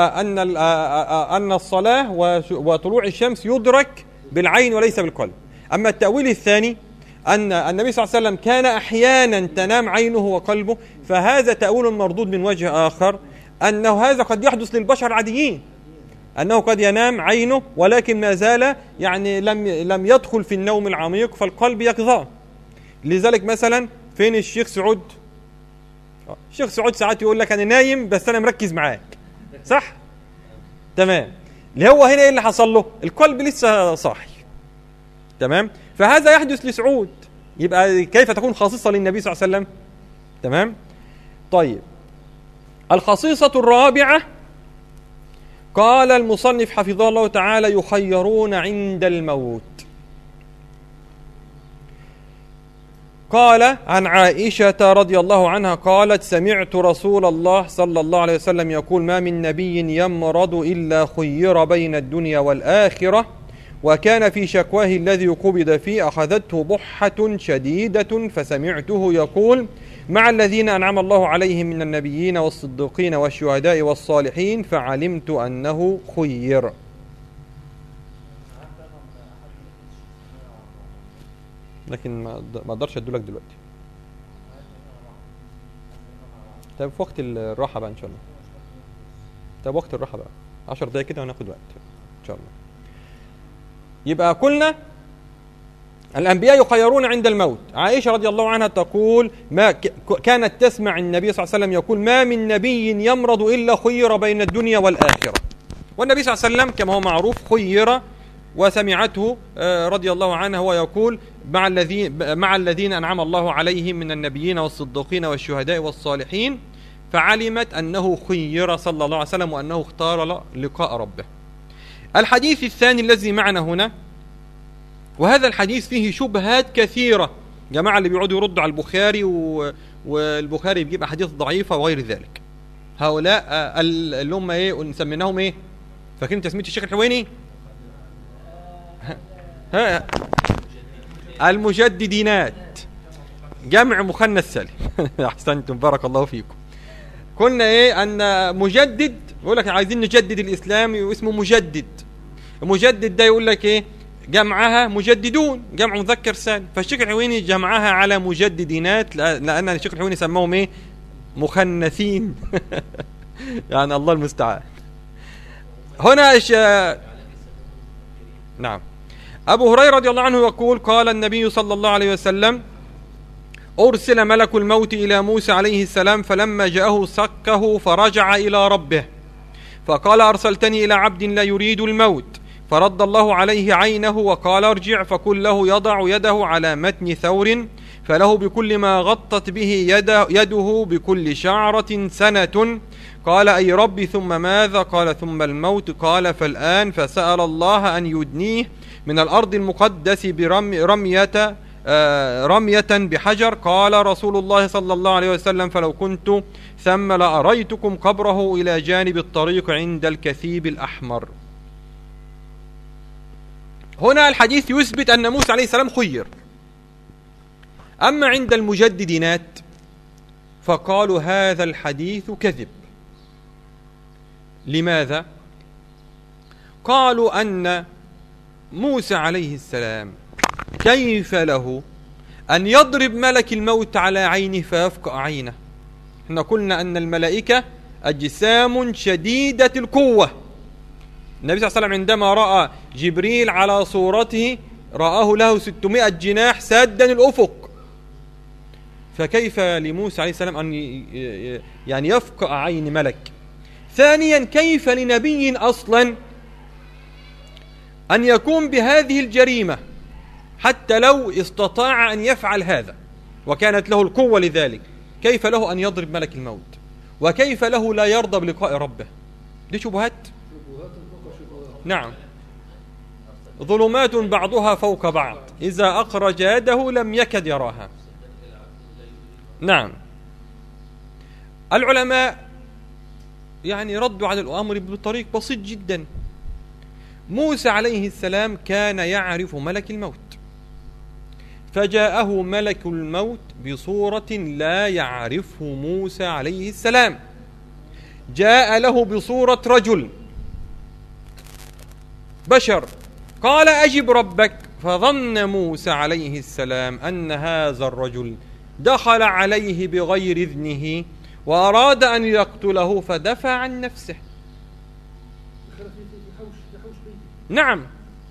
أن الصلاة وطلوع الشمس يدرك بالعين وليس بالقلب. أما التأويل الثاني أن النبي صلى الله عليه وسلم كان أحيانا تنام عينه وقلبه، فهذا تأويل مردود من وجه آخر، أنه هذا قد يحدث للبشر العاديين، أنه قد ينام عينه ولكن ما زال يعني لم يدخل في النوم العميق، فالقلب يقظان. لذلك مثلا فين الشيخ سعود؟ الشيخ سعود ساعات يقول لك أنا نايم بس أنا مركز معاك، صح؟ تمام. اللي هو هنا إيه اللي حصل له؟ القلب لسه صاحي. تمام؟ فهذا يحدث لسعود، يبقى كيف تكون خصيصة للنبي صلى الله عليه وسلم؟ تمام؟ طيب، الخصيصة الرابعة قال المصنف حفظه الله تعالى: يخيرون عند الموت. قال عن عائشة رضي الله عنها قالت: سمعت رسول الله صلى الله عليه وسلم يقول: ما من نبي يمرض إلا خير بين الدنيا والآخرة، وكان في شكواه الذي قبض فيه أخذته بحة شديدة فسمعته يقول: مع الذين أنعم الله عليهم من النبيين والصديقين والشهداء والصالحين، فعلمت أنه خير. لكن ما اقدرش ادولك دلوقتي. طيب في وقت الراحة بقى ان شاء الله. طيب وقت الراحة بقى 10 دقايق كده وناخد وقت ان شاء الله. يبقى قلنا الأنبياء يخيرون عند الموت. عائشة رضي الله عنها تقول: ما كانت تسمع النبي صلى الله عليه وسلم يقول: ما من نبي يمرض إلا خير بين الدنيا والآخرة. والنبي صلى الله عليه وسلم كما هو معروف خير، وسمعته رضي الله عنه هو يقول: مع الذين أنعم الله عليهم من النبيين والصديقين والشهداء والصالحين، فعلمت أنه خير صلى الله عليه وسلم وأنه اختار لقاء ربه. الحديث الثاني الذي معنا هنا، وهذا الحديث فيه شبهات كثيرة. جماعة اللي بيقعدوا يردوا على البخاري والبخاري بيجيب أحاديث ضعيفة وغير ذلك، هؤلاء اللي هم ايه نسميناهم ايه؟ فاكرين تسمية الشيخ الحويني؟ المجددينات، جمع مخنث سالم. احسنتم بارك الله فيكم. قلنا ايه؟ ان مجدد يقول لك عايزين نجدد الاسلام واسمه مجدد. المجدد ده يقول لك ايه؟ جمعها مجددون، جمع مذكر سالم. فالشيخ الحويني جمعها على مجددينات لان الشيخ الحويني سماهم ايه؟ مخنثين. يعني الله المستعان. هنا نعم. أبو هريرة رضي الله عنه يقول: قال النبي صلى الله عليه وسلم: أرسل ملك الموت إلى موسى عليه السلام، فلما جاءه سكه فرجع إلى ربه، فقال: أرسلتني إلى عبد لا يريد الموت، فرد الله عليه عينه وقال: ارجع فقل له يضع يده على متن ثور، فله بكل ما غطت به يده بكل شعرة سنة. قال: أي ربي ثم ماذا؟ قال: ثم الموت. قال: فالآن. فسأل الله أن يدنيه من الأرض المقدس رمية بحجر. قال رسول الله صلى الله عليه وسلم: فلو كنت ثم لأريتكم قبره إلى جانب الطريق عند الكثيب الأحمر. هنا الحديث يثبت أن موسى عليه السلام خير. أما عند المجددينات فقالوا هذا الحديث كذب. لماذا؟ قالوا أن موسى عليه السلام كيف له أن يضرب ملك الموت على عينه فيفقأ عينه؟ احنا قلنا أن الملائكة أجسام شديدة القوة. النبي صلى الله عليه وسلم عندما رأى جبريل على صورته رآه له 600 جناح سادا الأفق، فكيف لموسى عليه السلام أن يعني يفقأ عين ملك؟ ثانيا، كيف لنبي أصلا أن يقوم بهذه الجريمة حتى لو استطاع أن يفعل هذا وكانت له القوة لذلك؟ كيف له أن يضرب ملك الموت؟ وكيف له لا يرضى بلقاء ربه؟ دي شبهات. نعم، ظلمات بعضها فوق بعض إذا أخرج يده لم يكد يراها. نعم. العلماء يعني ردوا على الأمر بطريق بسيط جدا. موسى عليه السلام كان يعرف ملك الموت، فجاءه ملك الموت بصورة لا يعرفه موسى عليه السلام، جاء له بصورة رجل بشر، قال: أجب ربك. فظن موسى عليه السلام أن هذا الرجل دخل عليه بغير إذنه وأراد أن يقتله فدفع عن نفسه. نعم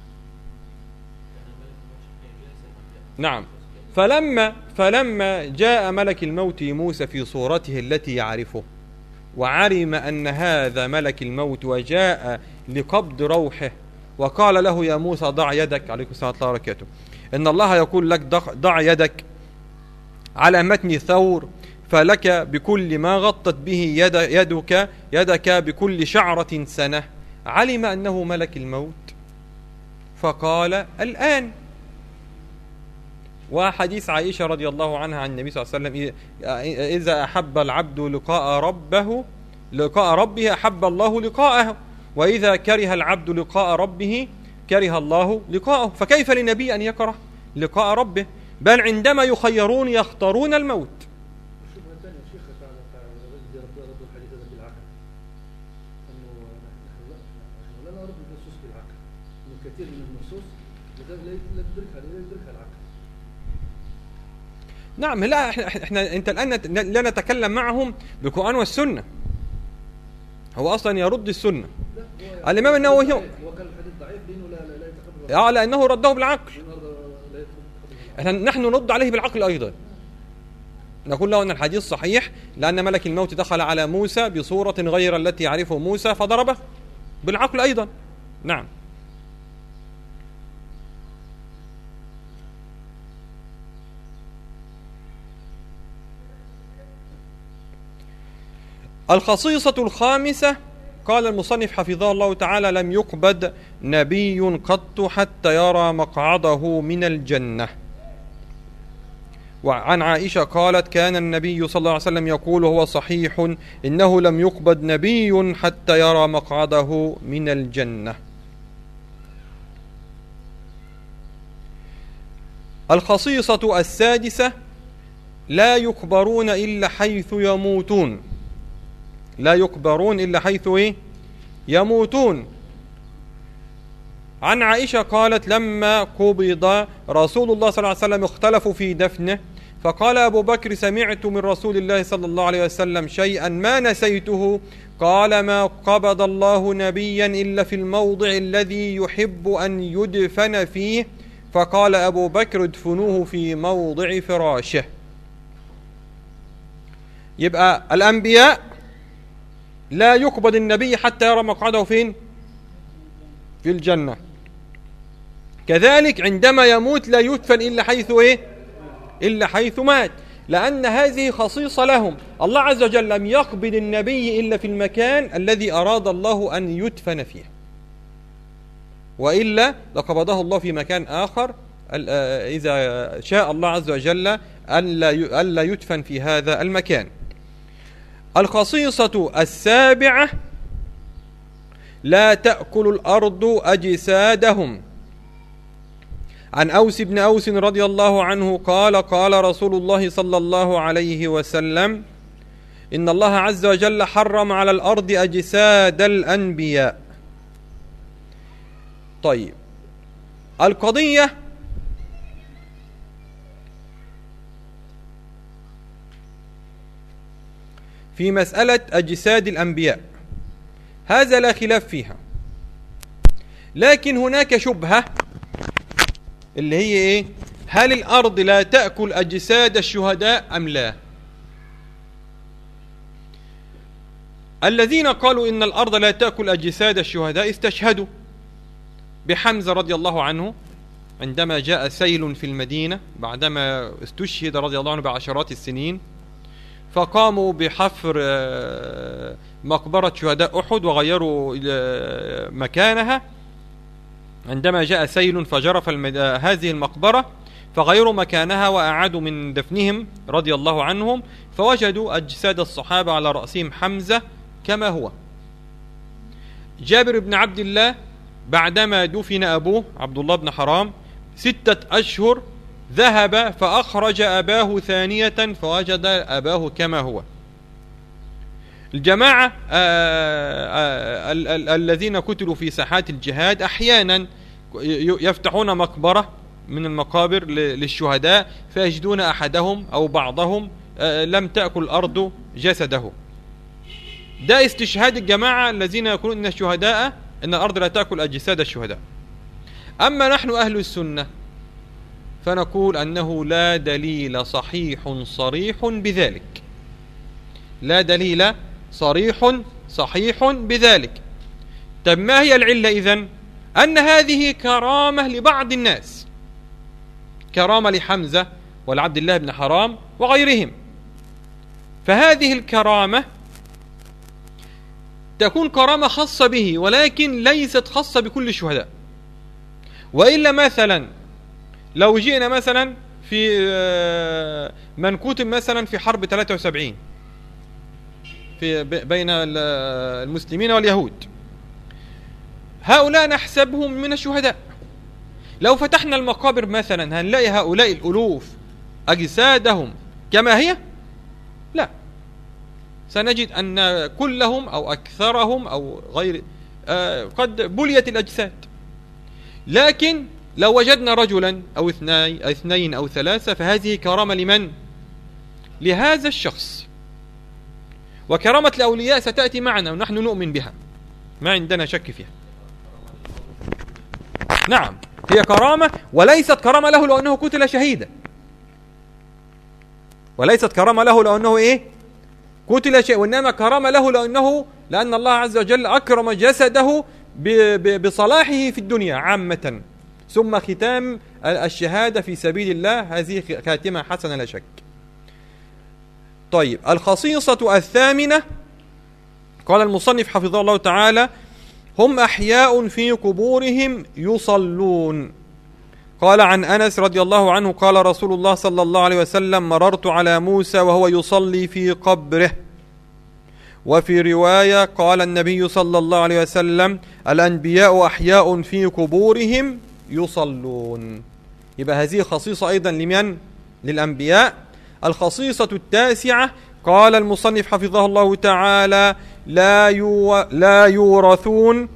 نعم. فلما جاء ملك الموت موسى في صورته التي يعرفه وعلم أن هذا ملك الموت وجاء لقبض روحه وقال له: يا موسى ضع يدك، عليكم السلام ورحمة الله وبركاته، إن الله يقول لك ضع يدك على متن ثور، فلك بكل ما غطت به يدك بكل شعرة سنة. علم أنه ملك الموت فقال الآن. وحديث عائشة رضي الله عنها عن النبي صلى الله عليه وسلم إذا أحب العبد لقاء ربه أحب الله لقاءه، وإذا كره العبد لقاء ربه كره الله لقاءه. فكيف لنبي أن يكره لقاء ربه؟ بل عندما يخيرون يختارون الموت. شبهة ثانية شيخ رد الحديث هذا بالعقل، أنه نحن لا نرد النصوص بالعقل، أنه كثير من النصوص لا يدركها العقل. نعم، لا انت الآن لا نتكلم معهم بالقرآن والسنة، هو أصلا يرد السنة. الإمام النووي وكان الحديث ضعيف لأنه لا يتقبل لأنه رده بالعقل. نحن نرد عليه بالعقل أيضا، نقول له أن الحديث صحيح لأن ملك الموت دخل على موسى بصورة غير التي يعرفه موسى فضربه بالعقل أيضا. نعم. الخصيصة الخامسة، قال المصنف حفظه الله تعالى: لم يقبض نبي قط حتى يرى مقعده من الجنة. وعن عائشة قالت: كان النبي صلى الله عليه وسلم يقول هو صحيح إنه لم يقبض نبي حتى يرى مقعده من الجنة. الخصيصة السادسة: لا يقبرون إلا حيث يموتون. لا يقبرون إلا حيث يموتون. عن عائشة قالت: لما قبض رسول الله صلى الله عليه وسلم اختلفوا في دفنه، فقال أبو بكر: سمعت من رسول الله صلى الله عليه وسلم شيئا ما نسيته، قال: ما قبض الله نبيا إلا في الموضع الذي يحب أن يدفن فيه، فقال أبو بكر: ادفنوه في موضع فراشه. يبقى الأنبياء لا يقبض النبي حتى يرى مقعده فين؟ في الجنة. كذلك عندما يموت لا يدفن إلا حيث إلا حيث مات، لأن هذه خصيصة لهم. الله عز وجل لم يقبض النبي إلا في المكان الذي أراد الله أن يدفن فيه، وإلا لقبضه الله في مكان آخر إذا شاء الله عز وجل ألا يدفن في هذا المكان. الخصيصة السابعة: لا تأكل الأرض أجسادهم. عن أوس بن أوس رضي الله عنه قال: قال رسول الله صلى الله عليه وسلم: إن الله عز وجل حرم على الأرض أجساد الأنبياء. طيب، القضية في مسألة أجساد الأنبياء هذا لا خلاف فيها، لكن هناك شبهة اللي هي هل الأرض لا تأكل أجساد الشهداء أم لا؟ الذين قالوا إن الأرض لا تأكل أجساد الشهداء استشهدوا بحمزة رضي الله عنه عندما جاء سيل في المدينة بعدما استشهد رضي الله عنه بعشرات السنين، فقاموا بحفر مقبرة شهداء أحد وغيروا مكانها. عندما جاء سيل فجرف هذه المقبرة فغيروا مكانها وأعادوا من دفنهم رضي الله عنهم، فوجدوا أجساد الصحابة على رأسهم حمزة كما هو. جابر بن عبد الله بعدما دفن أبوه عبد الله بن حرام 6 أشهر ذهب فأخرج أباه ثانية فوجد أباه كما هو. الجماعة الذين قتلوا في ساحات الجهاد أحيانا يفتحون مقبرة من المقابر للشهداء فيجدون أحدهم أو بعضهم لم تأكل الأرض جسده. ده استشهاد الجماعة الذين يقولون إن الشهداء إن الأرض لا تأكل أجساد الشهداء. أما نحن أهل السنة فنقول أنه لا دليل صحيح صريح بذلك، لا دليل صحيح بذلك. طب ما هي العلة إذن؟ أن هذه كرامة لبعض الناس، كرامة لحمزة ولعبد الله بن حرام وغيرهم، فهذه الكرامة تكون كرامة خاصة به ولكن ليست خاصة بكل الشهداء. وإلا مثلا لو جئنا مثلا في من كتب مثلا في حرب 73 بين المسلمين واليهود، هؤلاء نحسبهم من الشهداء. لو فتحنا المقابر مثلا هنلاقي هؤلاء الألوف أجسادهم كما هي؟ لا، سنجد أن كلهم أو أكثرهم أو غير قد بليت الأجساد. لكن لو وجدنا رجلا أو اثنين أو ثلاثة فهذه كرامة لمن؟ لهذا الشخص. وكرامة الأولياء ستأتي معنا ونحن نؤمن بها، ما عندنا شك فيها. نعم، هي كرامة وليست كرامة له لأنه قتل شهيدا، وليست كرامة له لأنه قتل شيء، وإنما كرامة له لأن الله عز وجل أكرم جسده بصلاحه في الدنيا عامة، ثم ختام الشهادة في سبيل الله، هذه خاتمة حسنة لا شك. طيب، الخصيصة الثامنة قال المصنف حفظه الله تعالى: هم أحياء في قبورهم يصلون. قال عن أنس رضي الله عنه قال رسول الله صلى الله عليه وسلم: مررت على موسى وهو يصلي في قبره. وفي رواية قال النبي صلى الله عليه وسلم: الأنبياء أحياء في قبورهم يصلون. يبقى هذه خصيصة أيضا لمن؟ للأنبياء. الخصيصة التاسعة قال المصنف حفظه الله تعالى: لا يورثون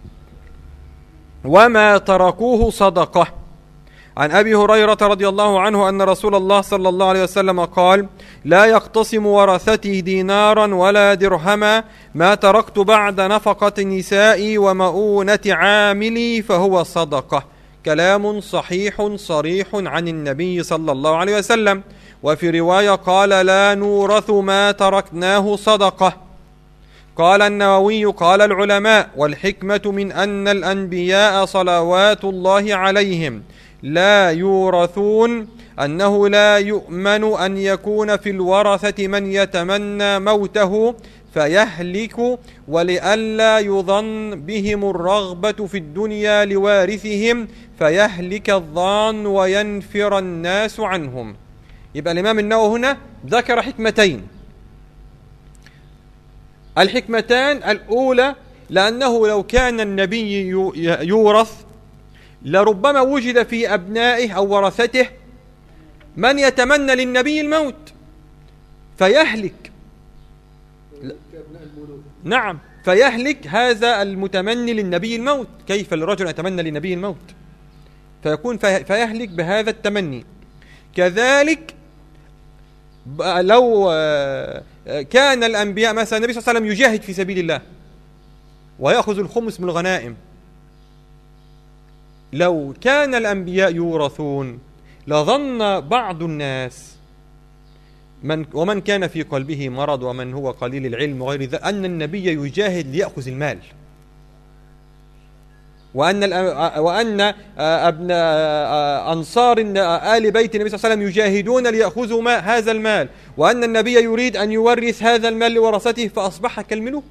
وما تركوه صدقة. عن أبي هريرة رضي الله عنه أن رسول الله صلى الله عليه وسلم قال: لا يقتسم ورثتي دينارا ولا درهما، ما تركت بعد نفقة نسائي ومؤونة عاملي فهو صدقة. كلام صحيح صريح عن النبي صلى الله عليه وسلم. وفي رواية قال: لا نورث ما تركناه صدقة. قال النووي: قال العلماء: والحكمة من أن الأنبياء صلوات الله عليهم لا يورثون أنه لا يؤمن أن يكون في الورثة من يتمنى موته فيهلك، ولئلا يظن بهم الرغبة في الدنيا لوارثهم فيهلك الظان وينفر الناس عنهم. يبقى الإمام النووي هنا ذكر حكمتين. الحكمتان الأولى: لأنه لو كان النبي يورث لربما وجد في أبنائه أو ورثته من يتمنى للنبي الموت فيهلك. نعم، فيهلك هذا المتمني للنبي الموت. كيف الرجل يتمنى للنبي الموت؟ فيكون فيهلك بهذا التمني. كذلك لو كان الأنبياء مثلا النبي صلى الله عليه وسلم يجاهد في سبيل الله ويأخذ الخمس من الغنائم، لو كان الأنبياء يورثون لظن بعض الناس ومن كان في قلبه مرض ومن هو قليل العلم وغير ذلك أن النبي يجاهد ليأخذ المال، وأن أنصار آل بيت النبي صلى الله عليه وسلم يجاهدون ليأخذوا هذا المال، وأن النبي يريد أن يورث هذا المال لورثته، فأصبح كالملوك.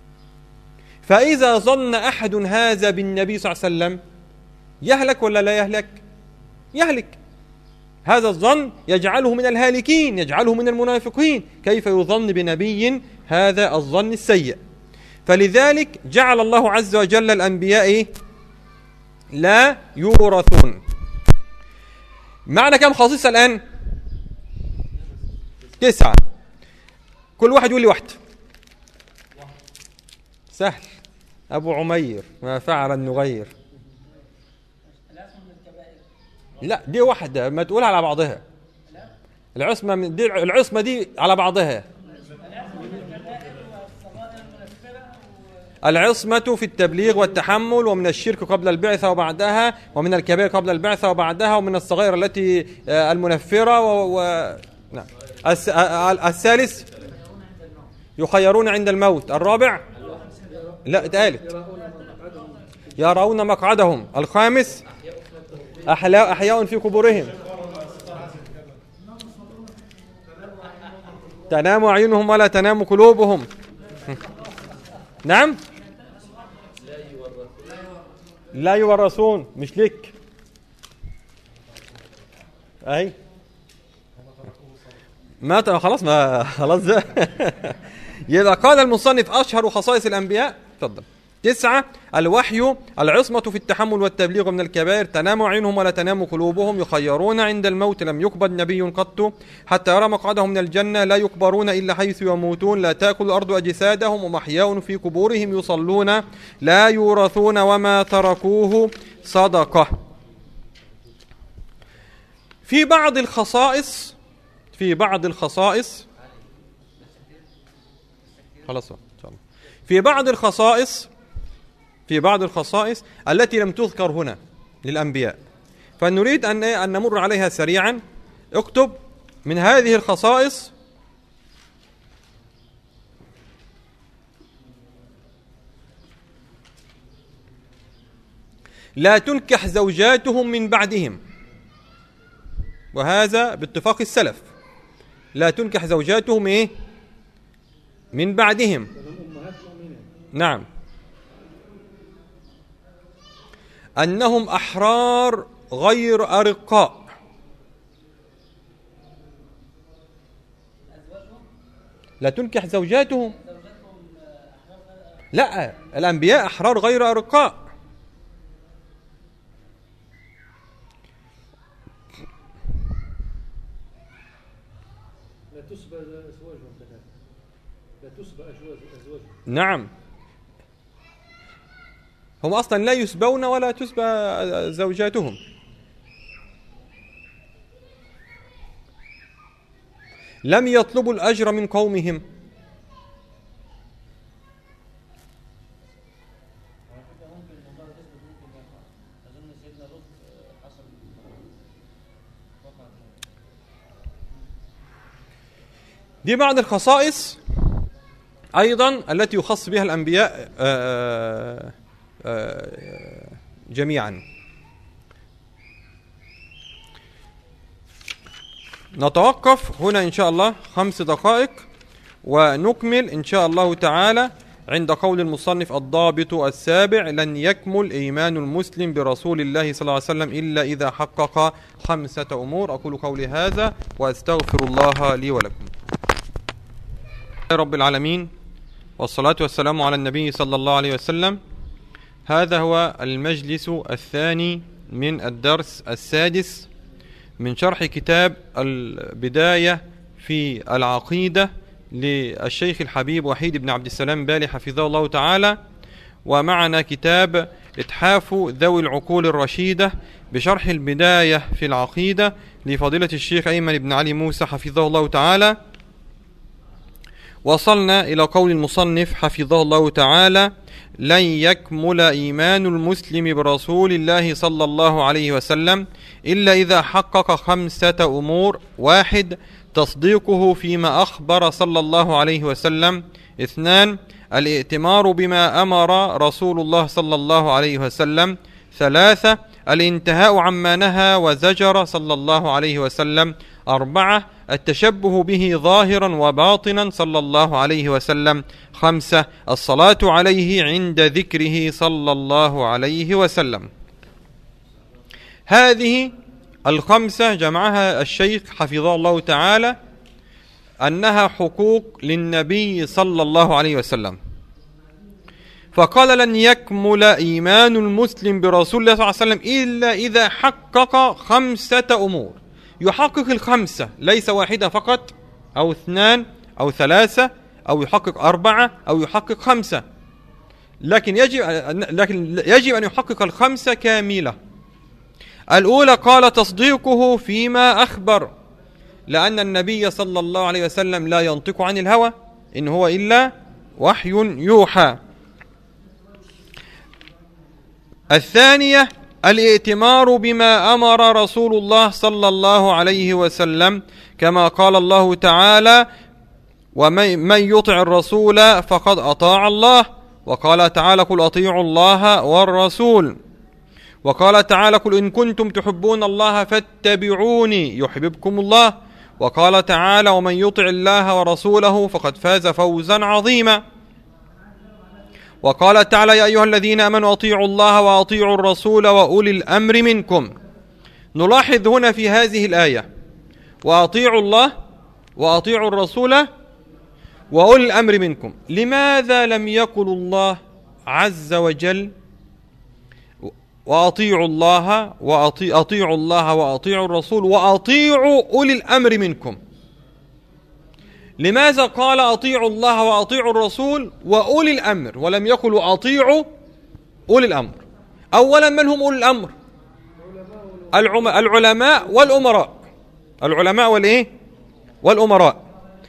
فإذا ظن أحد هذا بالنبي صلى الله عليه وسلم يهلك ولا لا يهلك؟ يهلك. هذا الظن يجعله من الهالكين، يجعله من المنافقين. كيف يظن بنبي هذا الظن السيء؟ فلذلك جعل الله عز وجل الأنبياء لا يورثون. معنى كم خصيصة الآن؟ 9. كل واحد يقول لي واحدة. سهل. أبو عمير: ما فعل النغير. لا، دي واحدة، ما تقولها على بعضها. العصمة دي على بعضها. العصمة في التبليغ والتحمل، ومن الشرك قبل البعثة وبعدها، ومن الكبائر قبل البعثة وبعدها، ومن الصغائر التي المنفرة نعم. الثالث: يخيرون عند الموت. الرابع: لا، اتقالت: يرون مقعدهم. الخامس: أحياء في قبورهم. تنام أعينهم ولا تنام قلوبهم. نعم لا يورثون مش لك أي ما خلاص ما خلاص ده يبقى قال المصنف أشهر خصائص الأنبياء. تفضل. 9 الوحي، العصمة في التحمل والتبليغ من الكبائر، تنام عينهم ولا تنام قلوبهم، يخيرون عند الموت، لم يقبض نبي قط حتى يرى مقعدهم من الجنة، لا يقبرون إلا حيث يموتون، لا تأكل الأرض أجسادهم، ومحياء في قبورهم يصلون، لا يورثون، وما تركوه صدقة. في بعض الخصائص خلاص إن شاء الله. في بعض الخصائص التي لم تذكر هنا للأنبياء، فنريد أن نمر عليها سريعا. اكتب من هذه الخصائص: لا تنكح زوجاتهم من بعدهم، وهذا باتفاق السلف، لا تنكح زوجاتهم من بعدهم. نعم. أنهم أحرار غير أرقاء. لا تنكح زوجاتهم، لا، الأنبياء أحرار غير أرقاء. لا تسبى أزواجهم، لا تسبى أزواجهم. نعم، هم أصلا لا يسبون ولا تسبى زوجاتهم. لم يطلبوا الأجر من قومهم. دي بعض الخصائص أيضا التي يخص بها الأنبياء جميعا. نتوقف هنا إن شاء الله 5 دقائق، ونكمل إن شاء الله تعالى عند قول المصنف: الضابط السابع: لن يكمل إيمان المسلم برسول الله صلى الله عليه وسلم إلا إذا حقق 5 أمور. أقول قولي هذا وأستغفر الله لي ولكم. رب العالمين، والصلاة والسلام على النبي صلى الله عليه وسلم. هذا هو المجلس الثاني من الدرس السادس من شرح كتاب البداية في العقيدة للشيخ الحبيب وحيد بن عبد السلام بالي حفظه الله تعالى، ومعنا كتاب إتحاف ذوي العقول الرشيدة بشرح البداية في العقيدة لفضيلة الشيخ أيمن بن علي موسى حفظه الله تعالى. وصلنا إلى قول المصنف حفظه الله تعالى: لن يكمل إيمان المسلم برسول الله صلى الله عليه وسلم إلا إذا حقق 5 أمور: 1 تصديقه فيما أخبر صلى الله عليه وسلم. 2 الائتمار بما أمر رسول الله صلى الله عليه وسلم. 3 الانتهاء عما نهى وزجر صلى الله عليه وسلم. 4 التشبه به ظاهرا وباطنا صلى الله عليه وسلم. 5 الصلاة عليه عند ذكره صلى الله عليه وسلم. هذه 5 جمعها الشيخ حفظه الله تعالى أنها حقوق للنبي صلى الله عليه وسلم، فقال: لن يكمل إيمان المسلم برسول الله صلى الله عليه وسلم إلا إذا حقق 5 أمور. يحقق 5، ليس 1 فقط أو 2 أو 3 أو يحقق 4 أو يحقق 5، لكن يجب أن يحقق 5 كاملة. الأولى قال: تصديقه فيما أخبر، لأن النبي صلى الله عليه وسلم لا ينطق عن الهوى، إن هو إلا وحي يوحى. الثانية الائتمار بما أمر رسول الله صلى الله عليه وسلم، كما قال الله تعالى: ومن يطع الرسول فقد أطاع الله. وقال تعالى: قل أطيعوا الله والرسول. وقال تعالى: قل إن كنتم تحبون الله فاتبعوني يحببكم الله. وقال تعالى: ومن يطع الله ورسوله فقد فاز فوزا عظيما. وقال تعالى: يا أيها الذين آمنوا أطيعوا الله وأطيعوا الرسول وأولي الأمر منكم. نلاحظ هنا في هذه الآية: وأطيعوا الله وأطيعوا الرسول وأولي الأمر منكم. لماذا لم يقل الله عز وجل وأطيعوا الله وأطيعوا الله وأطيعوا الرسول وأطيعوا أولي الأمر منكم؟ لماذا قال أطيعوا الله وأطيعوا الرسول وأولي الأمر ولم يقل أطيعوا أولي الأمر؟ أولا، من هم أولي الأمر؟ العلماء والأمراء. العلماء والإيه؟ والأمراء.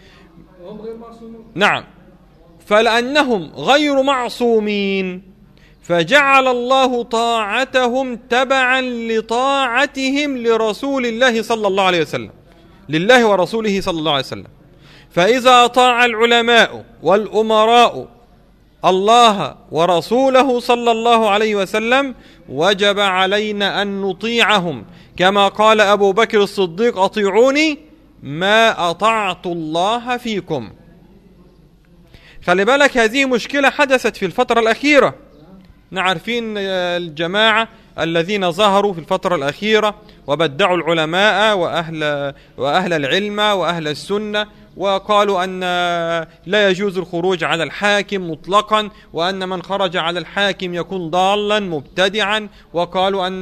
نعم، فلأنهم غير معصومين فجعل الله طاعتهم تبعا لطاعتهم لرسول الله صلى الله عليه وسلم، لله ورسوله صلى الله عليه وسلم. فإذا أطاع العلماء والأمراء الله ورسوله صلى الله عليه وسلم وجب علينا أن نطيعهم، كما قال أبو بكر الصديق: أطيعوني ما أطعت الله فيكم. خلي بالك، هذه مشكلة حدثت في الفترة الأخيرة. نعرفين الجماعة الذين ظهروا في الفترة الأخيرة وبدعوا العلماء وأهل العلم وأهل السنة، وقالوا أن لا يجوز الخروج على الحاكم مطلقا، وأن من خرج على الحاكم يكون ضالا مبتدعا، وقالوا أن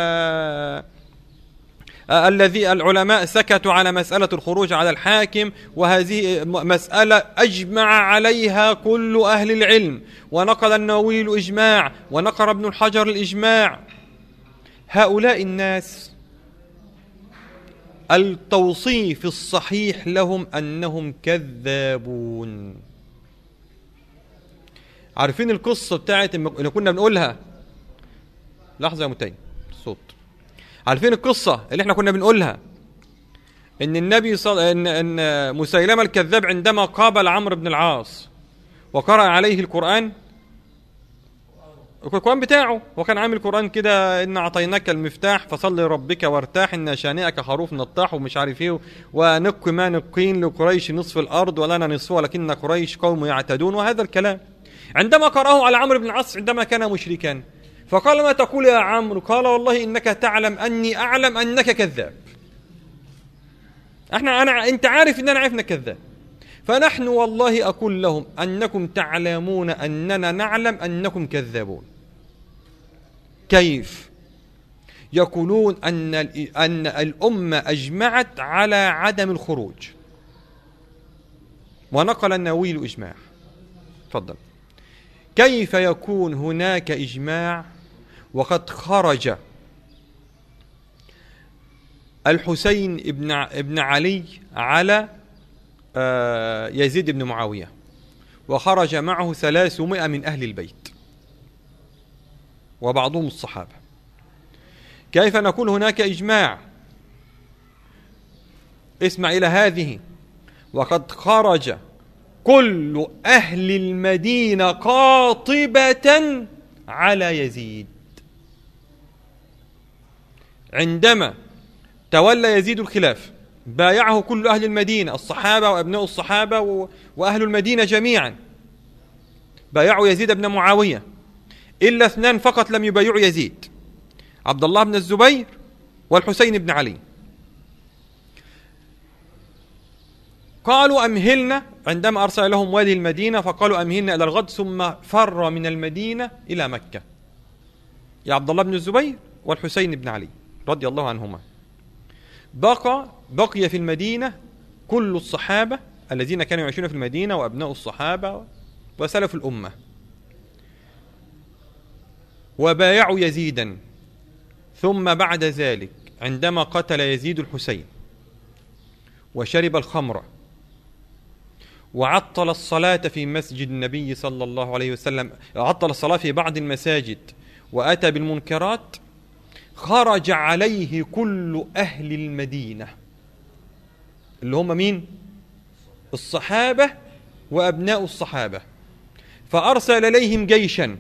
العلماء سكتوا على مسألة الخروج على الحاكم، وهذه مسألة أجمع عليها كل أهل العلم، ونقل النووي الإجماع ونقل ابن الحجر الإجماع. هؤلاء الناس التوصيف الصحيح لهم أنهم كذابون. عارفين القصة بتاعت اللي كنا بنقولها؟ لحظة يا متين الصوت. عارفين القصة اللي احنا كنا بنقولها ان النبي ان مسيلمة الكذاب عندما قابل عمرو بن العاص وقرأ عليه القرآن بتاعه، وكان عامل القرآن كده: إن أعطيناك المفتاح فصل لربك وارتاح إن شانئك خروف نطاح ومش عارف ايه، ونق ما نقين لقريش نصف الأرض ولنا نصفه ولكن قريش قوم يعتدون، وهذا الكلام. عندما قرأه على عمرو بن العاص عندما كان مشركا فقال: ما تقول يا عمرو؟ قال: والله إنك تعلم أني أعلم أنك كذاب. أنت عارف إن أنا عارف إنك كذاب، فنحن والله أقول لهم أنكم تعلمون أننا نعلم أنكم كذابون. كيف يقولون أن الأمة أجمعت على عدم الخروج؟ ونقل النووي الإجماع. تفضل. كيف يكون هناك إجماع وقد خرج الحسين ابن علي على يزيد بن معاوية، وخرج معه 300 من أهل البيت وبعضهم الصحابة؟ كيف نكون هناك إجماع؟ اسمع إلى هذه: وقد خرج كل أهل المدينة قاطبة على يزيد. عندما تولى يزيد الخلاف بايعه كل أهل المدينة، الصحابة وأبناء الصحابة وأهل المدينة جميعا بايعوا يزيد بن معاوية، إلا 2 فقط لم يبايعوا يزيد: عبد الله بن الزبير والحسين بن علي. قالوا: أمهلنا، عندما أرسل لهم والي المدينة فقالوا: أمهلنا إلى الغد، ثم فر من المدينة إلى مكة يا عبد الله بن الزبير والحسين بن علي رضي الله عنهما. بقي في المدينة كل الصحابة الذين كانوا يعيشون في المدينة وأبناء الصحابة وسلف الأمة، وبايعوا يزيدا. ثم بعد ذلك عندما قتل يزيد الحسين وشرب الخمر وعطل الصلاة في مسجد النبي صلى الله عليه وسلم، عطل الصلاة في بعض المساجد وأتى بالمنكرات، خرج عليه كل أهل المدينة اللي هم مين؟ الصحابة وأبناء الصحابة، فأرسل إليهم جيشا،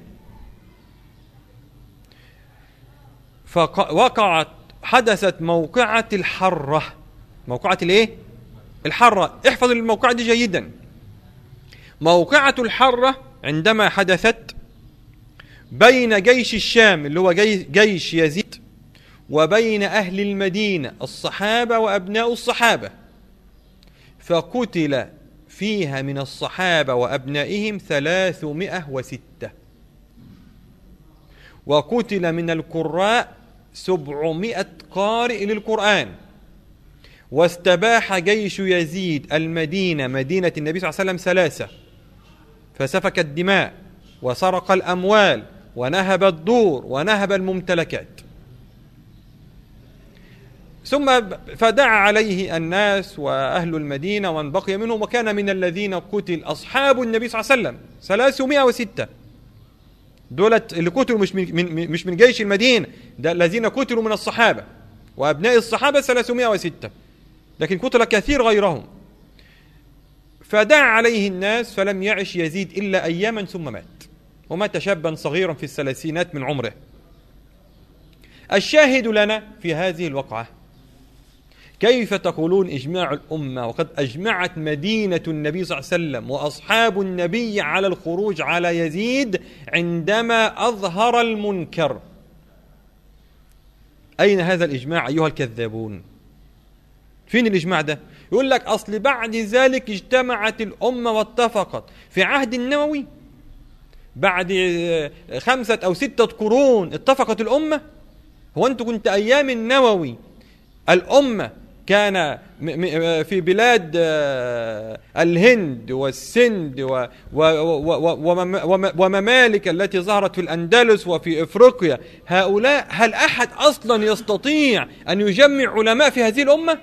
حدثت موقعة الحرة. موقعة الايه؟ الحرة. احفظ الموقعة دي جيدا. موقعة الحرة عندما حدثت بين جيش الشام اللي هو جيش يزيد وبين أهل المدينة الصحابة وأبناء الصحابة، فقتل فيها من الصحابة وأبنائهم 306، وقتل من القراء 700 قارئ للقرآن، واستباح جيش يزيد المدينة مدينة النبي صلى الله عليه وسلم 3، فسفك الدماء وسرق الأموال ونهب الدور ونهب الممتلكات. ثم فدعا عليه الناس وأهل المدينة ومن بقي منهم، وكان من الذين قتل أصحاب النبي صلى الله عليه وسلم 306. دولت اللي قتلوا مش من جيش المدينة، ده الذين قتلوا من الصحابة وأبناء الصحابة 306، لكن قتل كثير غيرهم. فدعا عليه الناس فلم يعش يزيد إلا أياما ثم مات، ومات شابا صغيرا في الثلاثينات من عمره. الشاهد لنا في هذه الوقعة كيف تقولون إجماع الأمة وقد أجمعت مدينة النبي صلى الله عليه وسلم وأصحاب النبي على الخروج على يزيد عندما أظهر المنكر؟ أين هذا الإجماع أيها الكذابون؟ فين الإجماع ده؟ يقول لك أصل بعد ذلك اجتمعت الأمة واتفقت. في عهد النووي بعد 5 أو 6 قرون اتفقت الأمة؟ هو أنتوا كنت أيام النووي الأمة كان في بلاد الهند والسند وممالك التي ظهرت في الأندلس وفي إفريقيا، هؤلاء هل أحد أصلا يستطيع أن يجمع علماء في هذه الأمة؟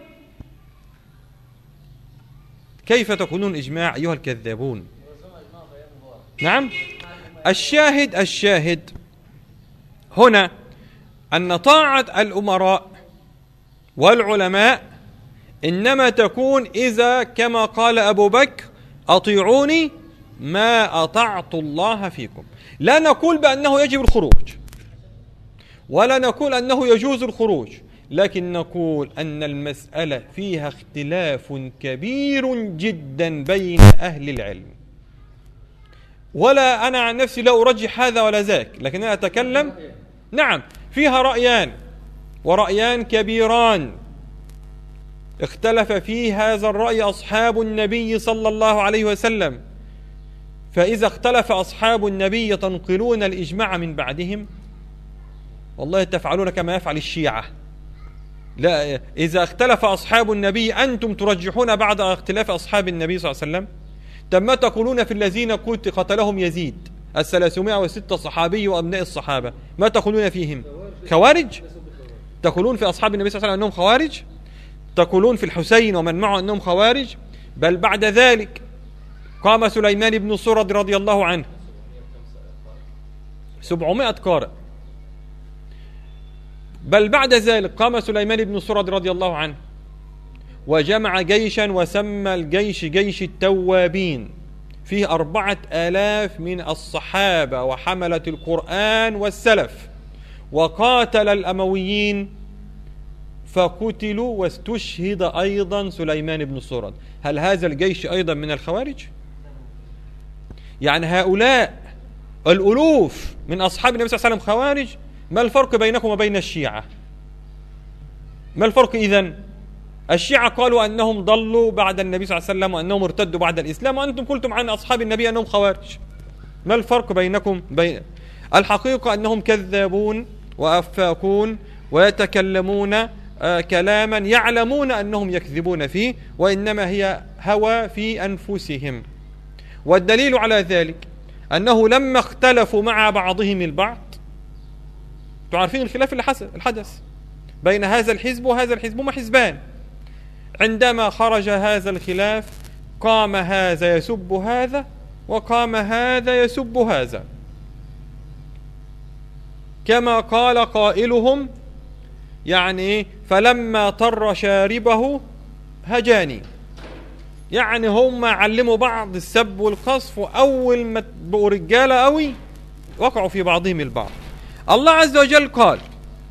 كيف تكونون إجماع أيها الكذابون؟ نعم، الشاهد هنا أن طاعة الأمراء والعلماء إنما تكون إذا كما قال أبو بكر أطيعوني ما أطعت الله فيكم. لا نقول بأنه يجب الخروج ولا نقول أنه يجوز الخروج، لكن نقول أن المسألة فيها اختلاف كبير جدا بين أهل العلم. ولا أنا عن نفسي لا أرجح هذا ولا ذاك، لكن أنا أتكلم نعم فيها رأيان ورأيان كبيران اختلف في هذا الرأي أصحاب النبي صلى الله عليه وسلم. فإذا اختلف أصحاب النبي تنقلون الإجماع من بعدهم؟ والله تفعلون كما يفعل الشيعة. لا، إذا اختلف أصحاب النبي أنتم ترجحون بعد اختلاف أصحاب النبي صلى الله عليه وسلم. طب ما تقولون في الذين قتلهم يزيد 306 صحابي وأبناء الصحابة؟ ما تقولون فيهم؟ خوارج؟ تقولون في أصحاب النبي صلى الله عليه وسلم أنهم خوارج؟ تقولون في الحسين ومن معه أنهم خوارج؟ بل بعد ذلك قام سليمان بن سرد رضي الله عنه 700 قارئ. بل بعد ذلك قام سليمان بن سرد رضي الله عنه وجمع جيشا وسمى الجيش جيش التوابين، فيه 4000 من الصحابة وحملة القرآن والسلف، وقاتل الأمويين فقتلوا واستشهد أيضا سليمان بن سرد. هل هذا الجيش أيضا من الخوارج؟ يعني هؤلاء الألوف من أصحاب النبي صلى الله عليه وسلم خوارج؟ ما الفرق بينكم وبين الشيعة؟ ما الفرق إذن؟ الشيعة قالوا أنهم ضلوا بعد النبي صلى الله عليه وسلم وأنهم ارتدوا بعد الإسلام، وأنتم قلتم عن أصحاب النبي أنهم خوارج. ما الفرق بينكم؟ الحقيقة أنهم كذابون وأفاكون ويتكلمون كلاما يعلمون أنهم يكذبون فيه، وإنما هي هوى في أنفسهم. والدليل على ذلك أنه لما اختلفوا مع بعضهم البعض، تعرفين الخلاف اللي حدث بين هذا الحزب وهذا الحزب، هما حزبان. عندما خرج هذا الخلاف قام هذا يسب هذا وقام هذا يسب هذا، كما قال قائلهم يعني فلما طر شاربه هجاني، يعني هم علموا بعض السب والقصف، وأول ما بقوا رجالة قوي وقعوا في بعضهم البعض. الله عز وجل قال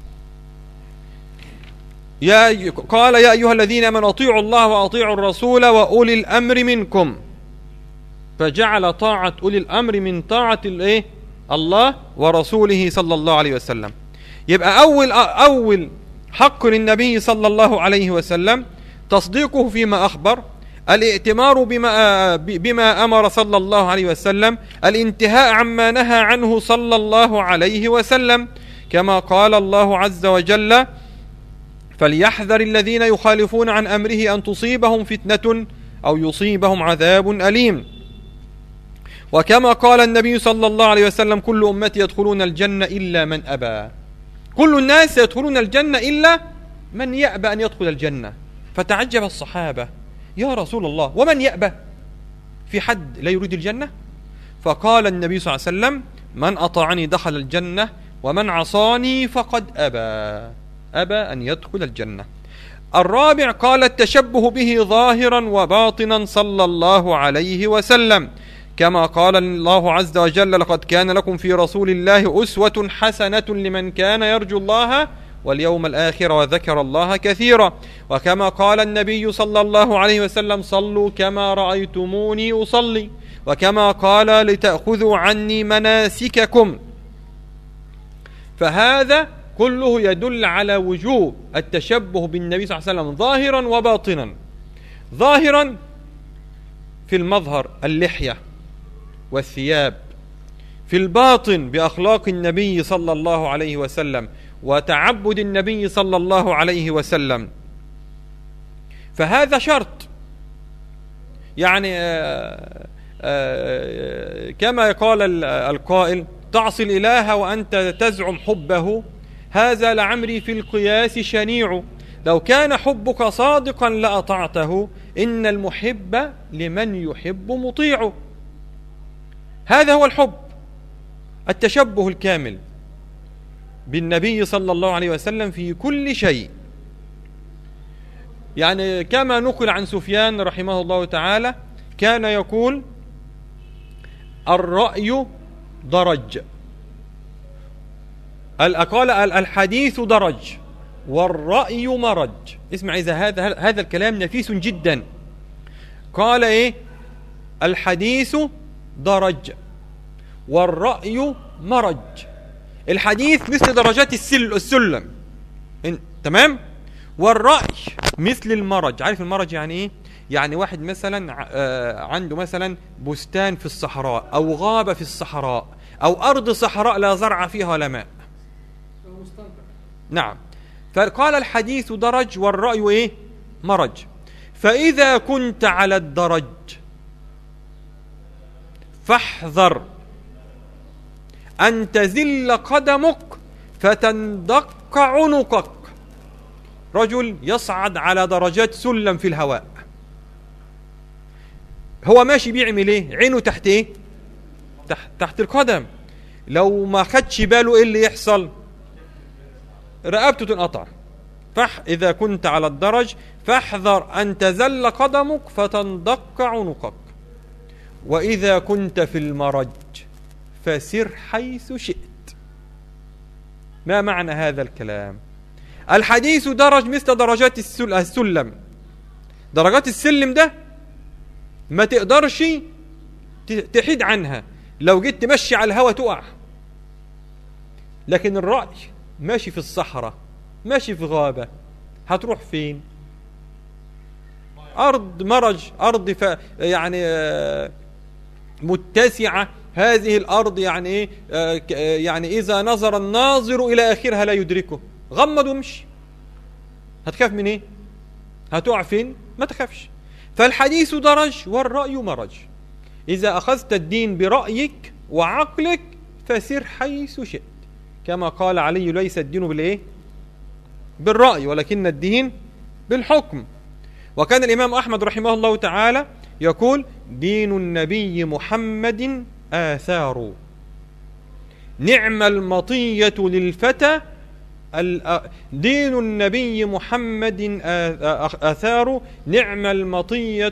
يا أيها الذين آمنوا أطيعوا الله وأطيعوا الرسول وأولي الأمر منكم. فجعل طاعة أولي الأمر من طاعة الله ورسوله صلى الله عليه وسلم. يبقى أول حق للنبي صلى الله عليه وسلم تصديقه فيما أخبر، الائتمار بما أمر صلى الله عليه وسلم، الانتهاء عما نهى عنه صلى الله عليه وسلم، كما قال الله عز وجل: فليحذر الذين يخالفون عن أمره أن تصيبهم فتنة أو يصيبهم عذاب أليم. وكما قال النبي صلى الله عليه وسلم: كل أمتي يدخلون الجنة إلا من أبى. كل الناس يدخلون الجنة إلا من يأبى أن يدخل الجنة. فتعجب الصحابة: يا رسول الله، ومن يأبى؟ في حد لا يريد الجنة؟ فقال النبي صلى الله عليه وسلم: من أطاعني دخل الجنة، ومن عصاني فقد أبى أن يدخل الجنة. الرابع قال: التشبه به ظاهرا وباطنا صلى الله عليه وسلم، كما قال الله عز وجل: لقد كان لكم في رسول الله أسوة حسنة لمن كان يرجو الله واليوم الآخر وذكر الله كثيرا. وكما قال النبي صلى الله عليه وسلم: صلوا كما رأيتموني أصلي. وكما قال: لتأخذوا عني مناسككم. فهذا كله يدل على وجوب التشبه بالنبي صلى الله عليه وسلم ظاهرا وباطنا. ظاهرا في المظهر، اللحية والثياب، في الباطن بأخلاق النبي صلى الله عليه وسلم وتعبد النبي صلى الله عليه وسلم. فهذا شرط، يعني كما قال القائل: تعصي الإله وأنت تزعم حبه، هذا لعمري في القياس شنيع. لو كان حبك صادقا لأطعته، إن المحب لمن يحب مطيع. هذا هو الحب، التشبه الكامل بالنبي صلى الله عليه وسلم في كل شيء. يعني كما نقل عن سفيان رحمه الله تعالى، كان يقول: الرأي درج، قال: الحديث درج والرأي مرج. اسمع، إذا هذا الكلام نفيس جدا. قال إيه؟ الحديث درج والرأي مرج. الحديث مثل درجات السلم، تمام؟ والرأي مثل المرج. عارف المرج يعني ايه؟ يعني واحد مثلا عنده مثلا بستان في الصحراء او غابة في الصحراء او ارض صحراء لا زرع فيها ولا ماء. نعم. فقال: الحديث درج والرأي ايه؟ مرج. فإذا كنت على الدرج فاحذر أن تزل قدمك فتندق عنقك. رجل يصعد على درجات سلم في الهواء، هو ماشي بيعمل ايه؟ عينه تحت ايه؟ تحت القدم. لو ما خدش باله ايه اللي يحصل؟ رقبته تنقطع. إذا كنت على الدرج فاحذر أن تزل قدمك فتندق عنقك. وإذا كنت في المرج فسر حيث شئت. ما معنى هذا الكلام؟ الحديث درج مثل درجات السلم. درجات السلم ده ما تقدرش تحيد عنها، لو جيت تمشي على الهواء تقع. لكن الرأي ماشي في الصحراء، ماشي في غابة، هتروح فين؟ أرض مرج، أرض يعني متسعة. هذه الأرض يعني إيه؟ يعني إذا نظر الناظر إلى آخرها لا يدركه. غمض ومشي، هتخاف من إيه؟ هتقع فين؟ ما تخافش. فالحديث درج والرأي مرج. إذا أخذت الدين برأيك وعقلك فسر حيث شئت، كما قال علي: ليس الدين بالإيه؟ بالرأي، ولكن الدين بالحكم. وكان الإمام أحمد رحمه الله تعالى يقول: دين النبي محمد آثار، نعم المطية للفتى. دين النبي محمد آثار، نعم المطية.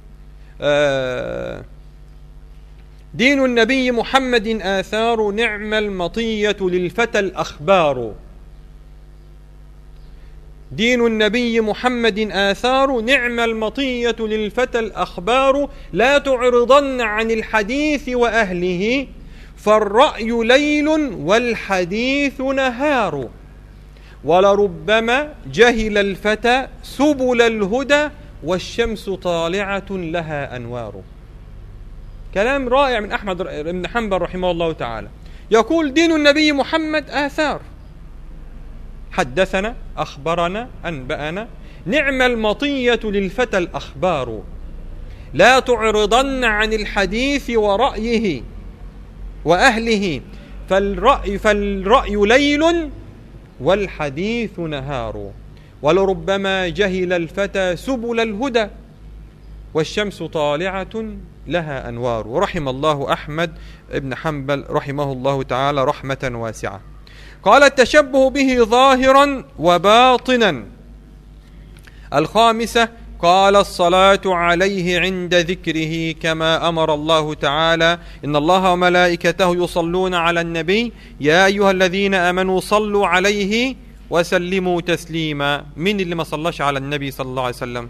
دين النبي محمد آثار، نعم المطية للفتى الأخبار. دين النبي محمد آثار، نعم المطية للفتى الأخبار، لا تعرضن عن الحديث وأهله، فالرأي ليل والحديث نهار، ولربما جهل الفتى سبل الهدى، والشمس طالعة لها أنوار. كلام رائع من أحمد بن حنبل رحمه الله تعالى، يقول دين النبي محمد آثار، حدثنا، أخبرنا، أنبأنا، نعم المطية للفتى الأخبار، لا تعرضن عن الحديث ورأيه وأهله، فالرأي ليل والحديث نهار، ولربما جهل الفتى سبل الهدى، والشمس طالعة لها أنوار. ورحم الله أحمد بن حنبل رحمه الله تعالى رحمة واسعة. قال التشبه به ظاهرا وباطنا. الخامسة قال الصلاة عليه عند ذكره، كما أمر الله تعالى: إن الله وملائكته يصلون على النبي يا أيها الذين آمنوا صلوا عليه وسلموا تسليما. من اللي ما صلاش على النبي صلى الله عليه وسلم؟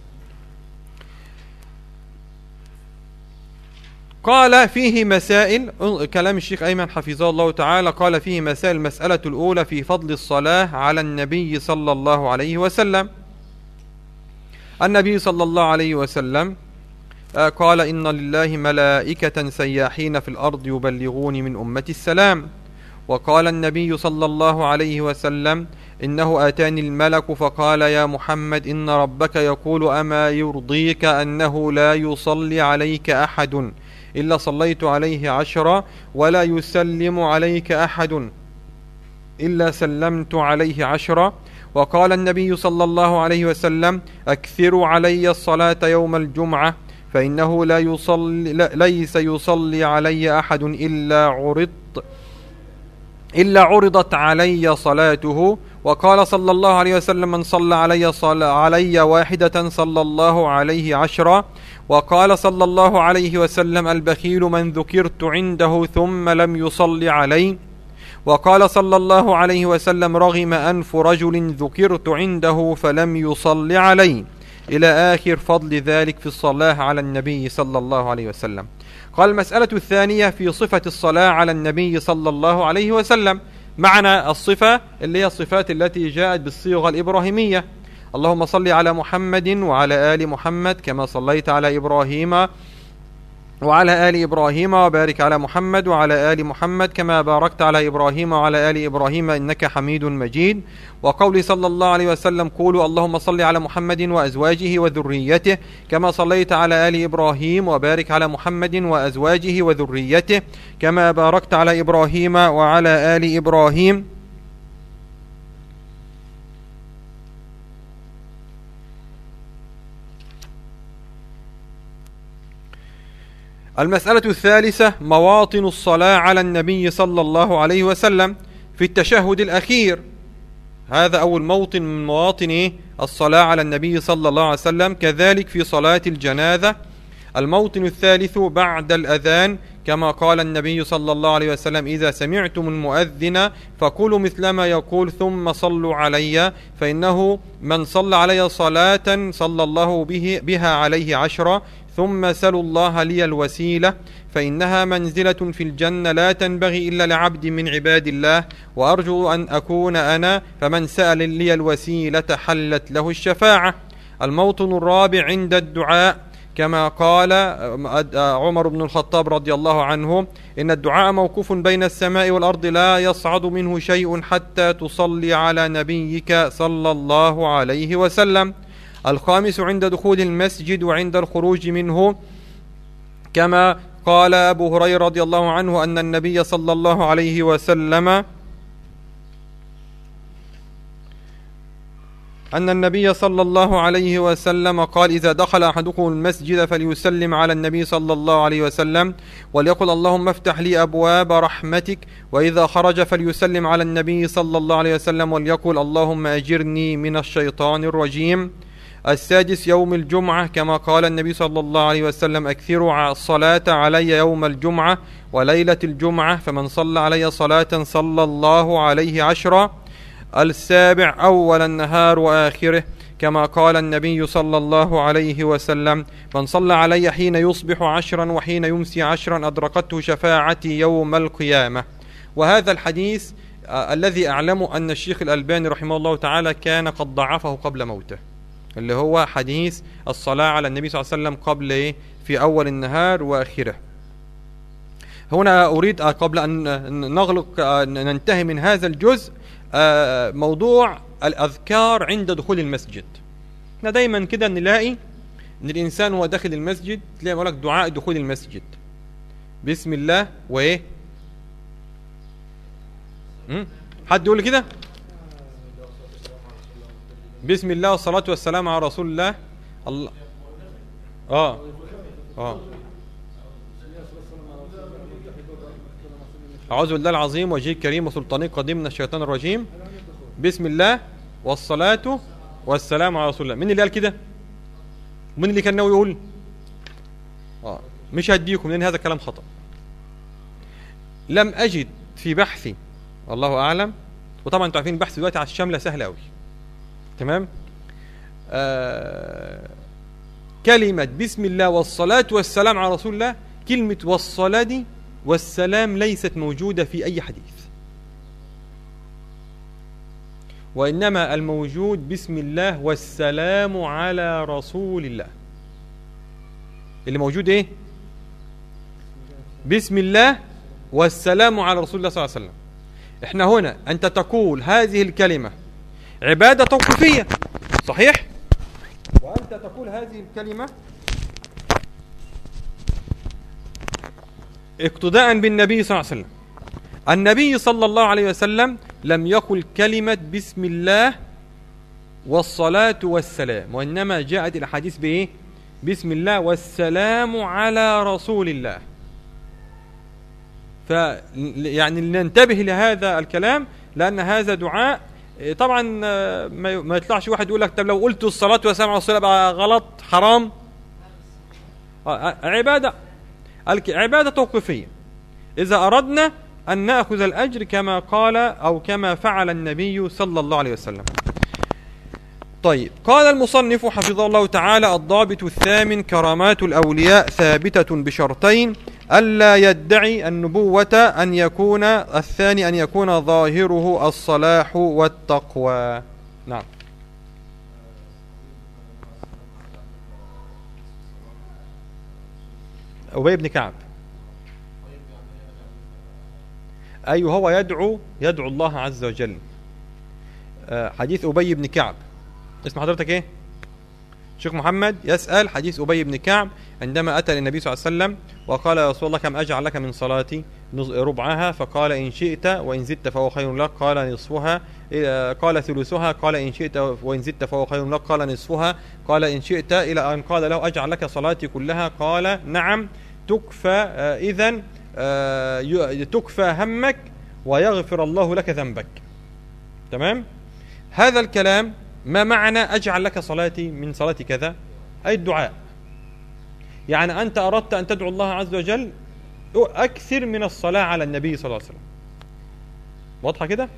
قال فيه مسائل، كلام الشيخ أيمن حفظه الله تعالى، قال فيه مسائل. المسألة الأولى في فضل الصلاة على النبي صلى الله عليه وسلم. النبي صلى الله عليه وسلم قال: إن لله ملائكة سياحين في الأرض يبلغون من أمتي السلام. وقال النبي صلى الله عليه وسلم: إنه آتاني الملك فقال: يا محمد إن ربك يقول: أما يرضيك أنه لا يصلي عليك أحد إلا صليت عليه 10، ولا يسلم عليك أحد إلا سلمت عليه 10. وقال النبي صلى الله عليه وسلم: أكثروا علي الصلاة يوم الجمعة، فإنه ليس يصلي علي أحد إلا عرضت علي صلاته. وقال صلى الله عليه وسلم: من صلى علي واحدة صلى الله عليه 10. وقال صلى الله عليه وسلم: البخيل من ذكرت عنده ثم لم يصلي علي. وقال صلى الله عليه وسلم: رغم أنف رجل ذكرت عنده فلم يصلي علي، إلى آخر فضل ذلك في الصلاة على النبي صلى الله عليه وسلم. قال المسألة الثانية في صفة الصلاة على النبي صلى الله عليه وسلم. معنى الصفة اللي هي الصفات التي جاءت بالصيغة الإبراهيمية: اللهم صل على محمد وعلى آل محمد كما صليت على إبراهيم وعلى آل إبراهيم، وبارك على محمد وعلى آل محمد كما باركت على إبراهيم وعلى آل إبراهيم إنك حميد مجيد. وقول صلى الله عليه وسلم: قولوا اللهم صل على محمد وأزواجه وذريته كما صليت على آل إبراهيم، وبارك على محمد وأزواجه وذريته كما باركت على إبراهيم وعلى آل إبراهيم. المسألة الثالثة مواطن الصلاة على النبي صلى الله عليه وسلم في التشهد الأخير. هذا أول موطن من مواطن الصلاة على النبي صلى الله عليه وسلم. كذلك في صلاة الجنازة. الموطن الثالث بعد الأذان، كما قال النبي صلى الله عليه وسلم: إذا سمعتم المؤذن فقولوا مثلما يقول ثم صلوا علي، فإنه من صلى علي صلاة صلى الله بها عليه 10، ثم سلوا الله لي الوسيلة، فإنها منزلة في الجنة لا تنبغي إلا لعبد من عباد الله، وأرجو أن أكون أنا، فمن سأل لي الوسيلة حلت له الشفاعة. الموطن الرابع عند الدعاء، كما قال عمر بن الخطاب رضي الله عنه: إن الدعاء موقوف بين السماء والأرض لا يصعد منه شيء حتى تصلي على نبيك صلى الله عليه وسلم. الخامس عند دخول المسجد وعند الخروج منه، كما قال أبو هريرة رضي الله عنه أن النبي صلى الله عليه وسلم قال: إذا دخل أحدكم المسجد فليسلم على النبي صلى الله عليه وسلم وليقل: اللهم افتح لي أبواب رحمتك. وإذا خرج فليسلم على النبي صلى الله عليه وسلم وليقل: اللهم أجرني من الشيطان الرجيم. السادس يوم الجمعة، كما قال النبي صلى الله عليه وسلم: أكثروا الصلاة علي يوم الجمعة وليلة الجمعة، فمن صلى علي صلاة صلى الله عليه 10. السابع أول النهار وآخره، كما قال النبي صلى الله عليه وسلم: من صلى علي حين يصبح 10 وحين يمسي 10 أدركته شفاعتي يوم القيامة. وهذا الحديث الذي أعلم أن الشيخ الألباني رحمه الله تعالى كان قد ضعفه قبل موته، اللي هو حديث الصلاة على النبي صلى الله عليه وسلم قبل في أول النهار وآخره. هنا أريد قبل أن نغلق ننتهي من هذا الجزء موضوع الأذكار عند دخول المسجد. احنا دايما كده نلاقي ان الانسان هو داخل المسجد تلاقي يقول لك دعاء دخول المسجد، بسم الله وايه؟ حد يقول كده؟ بسم الله والصلاة والسلام على رسول الله. الله أعوذ بالله العظيم وجهه الكريم وسلطانه القديم من الشيطان الرجيم، بسم الله والصلاة والسلام على رسول الله. مين اللي قال كده؟ مين اللي كان ناوي يقول؟ مش هديكم لأن هذا الكلام خطأ. لم أجد في بحثي، والله أعلم، وطبعا انتوا عارفين البحث دلوقتي على الشاملة سهل أوي، تمام؟ كلمة بسم الله والصلاة والسلام على رسول الله، كلمة والصلاة دي والسلام ليست موجودة في أي حديث، وإنما الموجود بسم الله والسلام على رسول الله. اللي موجود إيه؟ بسم الله والسلام على رسول الله صلى الله عليه وسلم. إحنا هنا أنت تقول هذه الكلمة عبادة توقيفية، صحيح؟ وأنت تقول هذه الكلمة اقتداء بالنبي صلى الله عليه وسلم. النبي صلى الله عليه وسلم لم يقل كلمة بسم الله والصلاة والسلام، وإنما جاءت الحديث بإيه؟ بسم الله والسلام على رسول الله. يعني لننتبه لهذا الكلام، لأن هذا دعاء طبعا ما يطلعش واحد يقول لك طب لو قلت الصلاة والسلام على رسول الله بقى غلط حرام. عبادة توقيفية إذا أردنا أن نأخذ الأجر كما قال أو كما فعل النبي صلى الله عليه وسلم. طيب، قال المصنف حفظه الله تعالى: الضابط الثامن: كرامات الأولياء ثابتة بشرطين: ألا يدعي النبوة، أن يكون الثاني أن يكون ظاهره الصلاح والتقوى. نعم. أبي بن كعب، أيوه، هو يدعو الله عز وجل. حديث أبي بن كعب، اسم حضرتك إيه؟ شيخ محمد يسأل حديث أبي بن كعب عندما أتى للنبي صلى الله عليه وسلم وقال: يا رسول الله كم أجعل لك من صلاتي؟ ربعها. فقال: إن شئت وإن زدت فهو خير لك. قال: نصفها. قال: ثلثها. قال: إن شئت وإن زدت فهو خير لك. قال: نصفها. قال: إن شئت. إلى أن قال له: أجعل لك صلاتي كلها؟ قال: نعم. تكفى إذن تكفى همك ويغفر الله لك ذنبك. تمام؟ هذا الكلام ما معنى أجعل لك صلاتي من صلاتي كذا؟ أي الدعاء، يعني أنت أردت أن تدعو الله عز وجل أكثر من الصلاة على النبي صلى الله عليه وسلم. واضحة كده؟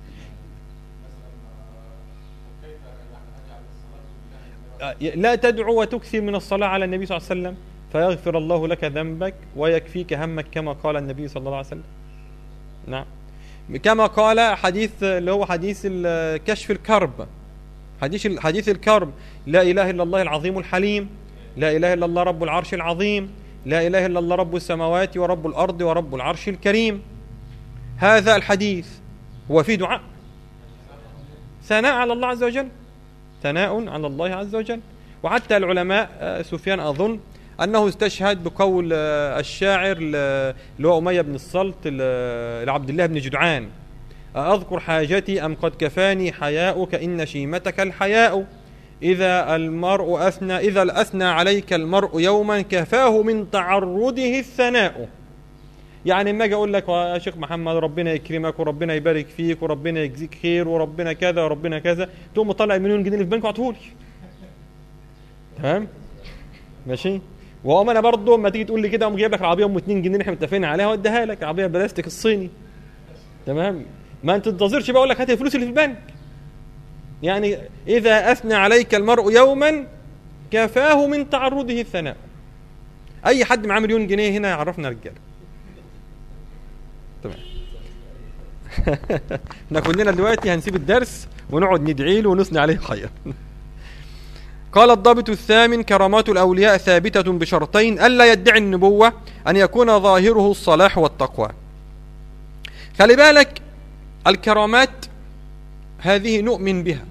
لا تدعو وتكثر من الصلاة على النبي صلى الله عليه وسلم فيغفر الله لك ذنبك ويكفيك همك كما قال النبي صلى الله عليه وسلم. نعم، كما قال حديث اللي هو حديث كشف الكرب، حديث الكرب: لا إله إلا الله العظيم الحليم، لا إله إلا الله رب العرش العظيم، لا إله إلا الله رب السماوات ورب الأرض ورب العرش الكريم. هذا الحديث هو فيه دعاء، ثناء على الله عز وجل، ثناء على الله عز وجل. وحتى العلماء، سفيان أظن أنه استشهد بقول الشاعر اللي هو أمية بن الصلت لعبد الله بن جدعان: أذكر حاجتي أم قد كفاني حياؤك إن شيمتك الحياء، إذا أثنى عليك المرء يوما كفاه من تعرضه الثناء. يعني ما أجي أقول لك يا شيخ محمد ربنا يكرمك وربنا يبارك فيك وربنا يجزيك خير وربنا كذا وربنا كذا، تقوم مطلع مليون جنيه في البنك وعطهولي. تمام؟ ماشي؟ وأما أنا برضه لما تيجي تقول لي كده أقوم جايب لك العربية 2 جنيه اللي إحنا متفقين عليها وأديها لك، عربية بلاستيك الصيني. تمام؟ ما انت تنتظرش بقى اقول لك هات الفلوس اللي في البنك. يعني اذا اثنى عليك المرء يوما كفاه من تعرضه الثناء. اي حد معاه مليون جنيه هنا يعرفنا رجاله. تمام. احنا كلنا دلوقتي هنسيب الدرس ونقعد ندعي له ونثني عليه خير. قال الضابط الثامن: كرامات الأولياء ثابتة بشرطين: ألا يدعي النبوة، أن يكون ظاهره الصلاح والتقوى. خلي بالك، الكرامات هذه نؤمن بها،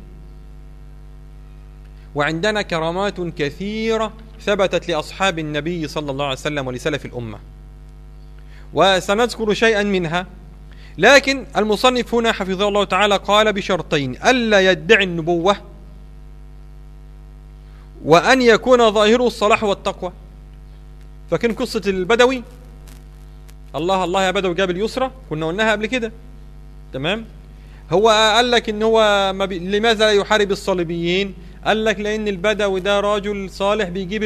وعندنا كرامات كثيرة ثبتت لأصحاب النبي صلى الله عليه وسلم ولسلف الأمة، وسنذكر شيئا منها. لكن المصنف هنا حفظه الله تعالى قال بشرطين: ألا يدعي النبوة، وأن يكون ظاهره الصلاح والتقوى. فكان قصة البدوي، الله الله يا بدوي جاب اليسرى، كنا قلناها قبل كده. تمام. هو قال لك ان هو لماذا لا يحارب الصليبيين؟ قال لك لأن البدوي ده راجل صالح بيجيب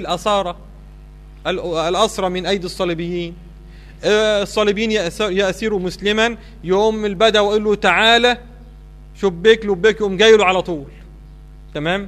الأسرى من أيدي الصليبيين. الصليبيين يأسروا مسلما، يوم البدوي يقول له تعالى شبيك لبيك، يقوم جاي له على طول. تمام.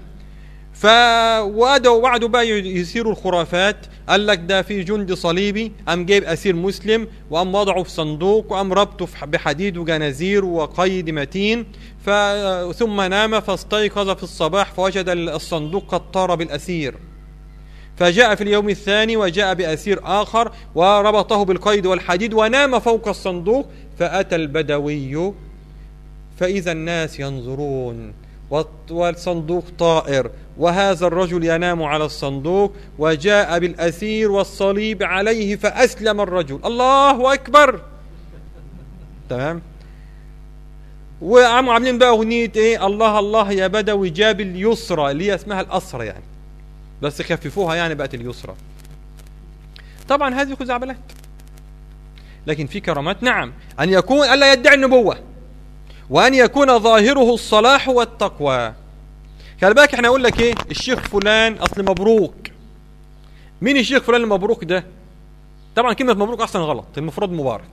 وعدوا بقى يسيروا الخرافات. قال لك ده في جندي صليبي قام جايب اسير مسلم وقام وضعه في صندوق وقام ربطه بحديد وجنازير وقيد متين، ثم نام فاستيقظ في الصباح فوجد الصندوق قد طار بالاسير، فجاء في اليوم الثاني وجاء باسير اخر وربطه بالقيد والحديد ونام فوق الصندوق. فاتى البدوي فاذا الناس ينظرون والصندوق طائر وهذا الرجل ينام على الصندوق، وجاء بالأسير والصليب عليه فأسلم الرجل. الله أكبر. تمام. وعموا عاملين بقى أغنية إيه؟ الله الله يا بدوي جاب اليسرى، اللي هي اسمها الأسرى يعني، بس خففوها يعني بقت اليسرى. طبعا هذه خزعبلات. لكن في كرامات نعم، أن يكون ألا يدعي النبوة، وأن يكون ظاهره الصلاح والتقوى. خلي بالك احنا اقول لك ايه؟ الشيخ فلان اصل مبروك. مين الشيخ فلان المبروك ده؟ طبعا كلمة مبروك اصلا غلط، المفروض مبارك.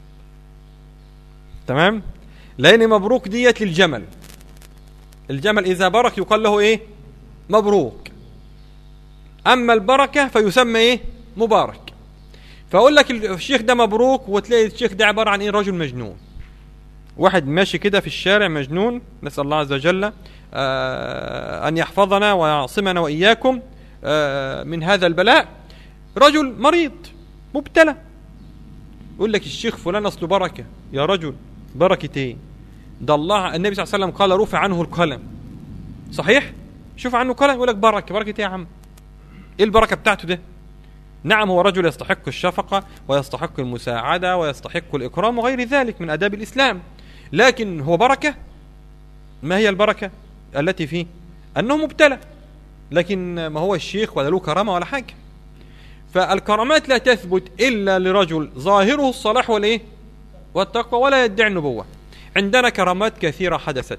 تمام؟ لان مبروك ديت للجمل. الجمل اذا برك يقال له ايه؟ مبروك. اما البركة فيسمى ايه؟ مبارك. فاقول لك الشيخ ده مبروك، وتلاقي الشيخ ده عبارة عن ايه؟ رجل مجنون. واحد ماشي كده في الشارع مجنون، نسأل الله عز وجل أن يحفظنا ويعصمنا وإياكم من هذا البلاء. رجل مريض مبتلى، يقول لك الشيخ فلان أصله بركة. يا رجل بركة ايه؟ ده الله النبي صلى الله عليه وسلم قال رفع عنه القلم. صحيح؟ شوف عنه قلم يقول لك بركة. بركة ايه يا عم؟ ايه البركة بتاعته ده؟ نعم هو رجل يستحق الشفقة ويستحق المساعدة ويستحق الإكرام وغير ذلك من آداب الإسلام، لكن هو بركة؟ ما هي البركة التي فيه؟ أنه مبتلى، لكن ما هو الشيخ ولا له كرامة ولا حاجة. فالكرامات لا تثبت إلا لرجل ظاهره الصلاح والإيه؟ والتقوى ولا يدعي النبوة. عندنا كرامات كثيرة حدثت.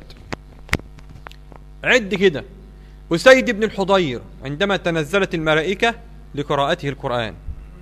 عد كده: أسيد بن الحضير عندما تنزلت الملائكة لقراءته القرآن.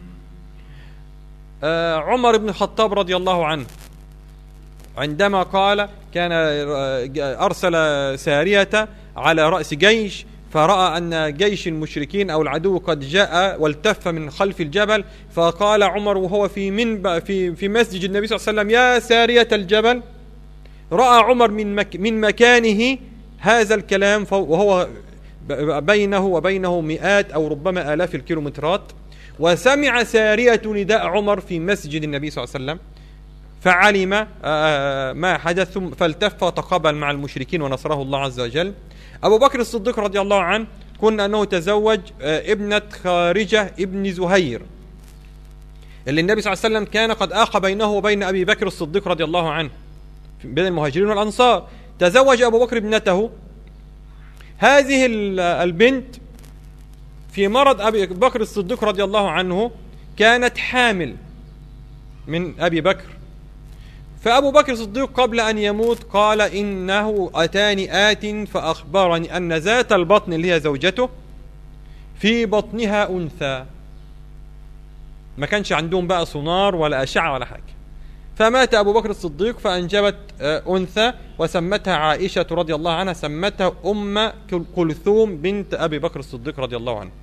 عمر بن الخطاب رضي الله عنه عندما قال كان أرسل سارية على رأس جيش، فرأى أن جيش المشركين أو العدو قد جاء والتف من خلف الجبل، فقال عمر وهو في مسجد النبي صلى الله عليه وسلم: يا سارية الجبل. رأى عمر من مكانه هذا الكلام، وهو بينه وبينه مئات أو ربما آلاف الكيلومترات، وسمع سارية نداء عمر في مسجد النبي صلى الله عليه وسلم، فعلم ما حدث فالتف وتقابل مع المشركين ونصره الله عز وجل. أبو بكر الصديق رضي الله عنه كنا أنه تزوج ابنة خارجة ابن زهير، اللي النبي صلى الله عليه وسلم كان قد آخى بينه وبين أبي بكر الصديق رضي الله عنه بين المهاجرين والأنصار. تزوج أبو بكر ابنته. هذه البنت في مرض أبي بكر الصديق رضي الله عنه كانت حامل من أبي بكر، فأبو بكر الصديق قبل أن يموت قال: إنه أتاني آت فأخبرني أن ذات البطن اللي هي زوجته في بطنها أنثى. ما كانش عندهم بقى سونار ولا أشعة ولا حاجة، فمات أبو بكر الصديق فأنجبت أنثى وسمتها عائشة رضي الله عنها، سمتها أم كلثوم بنت أبي بكر الصديق رضي الله عنه.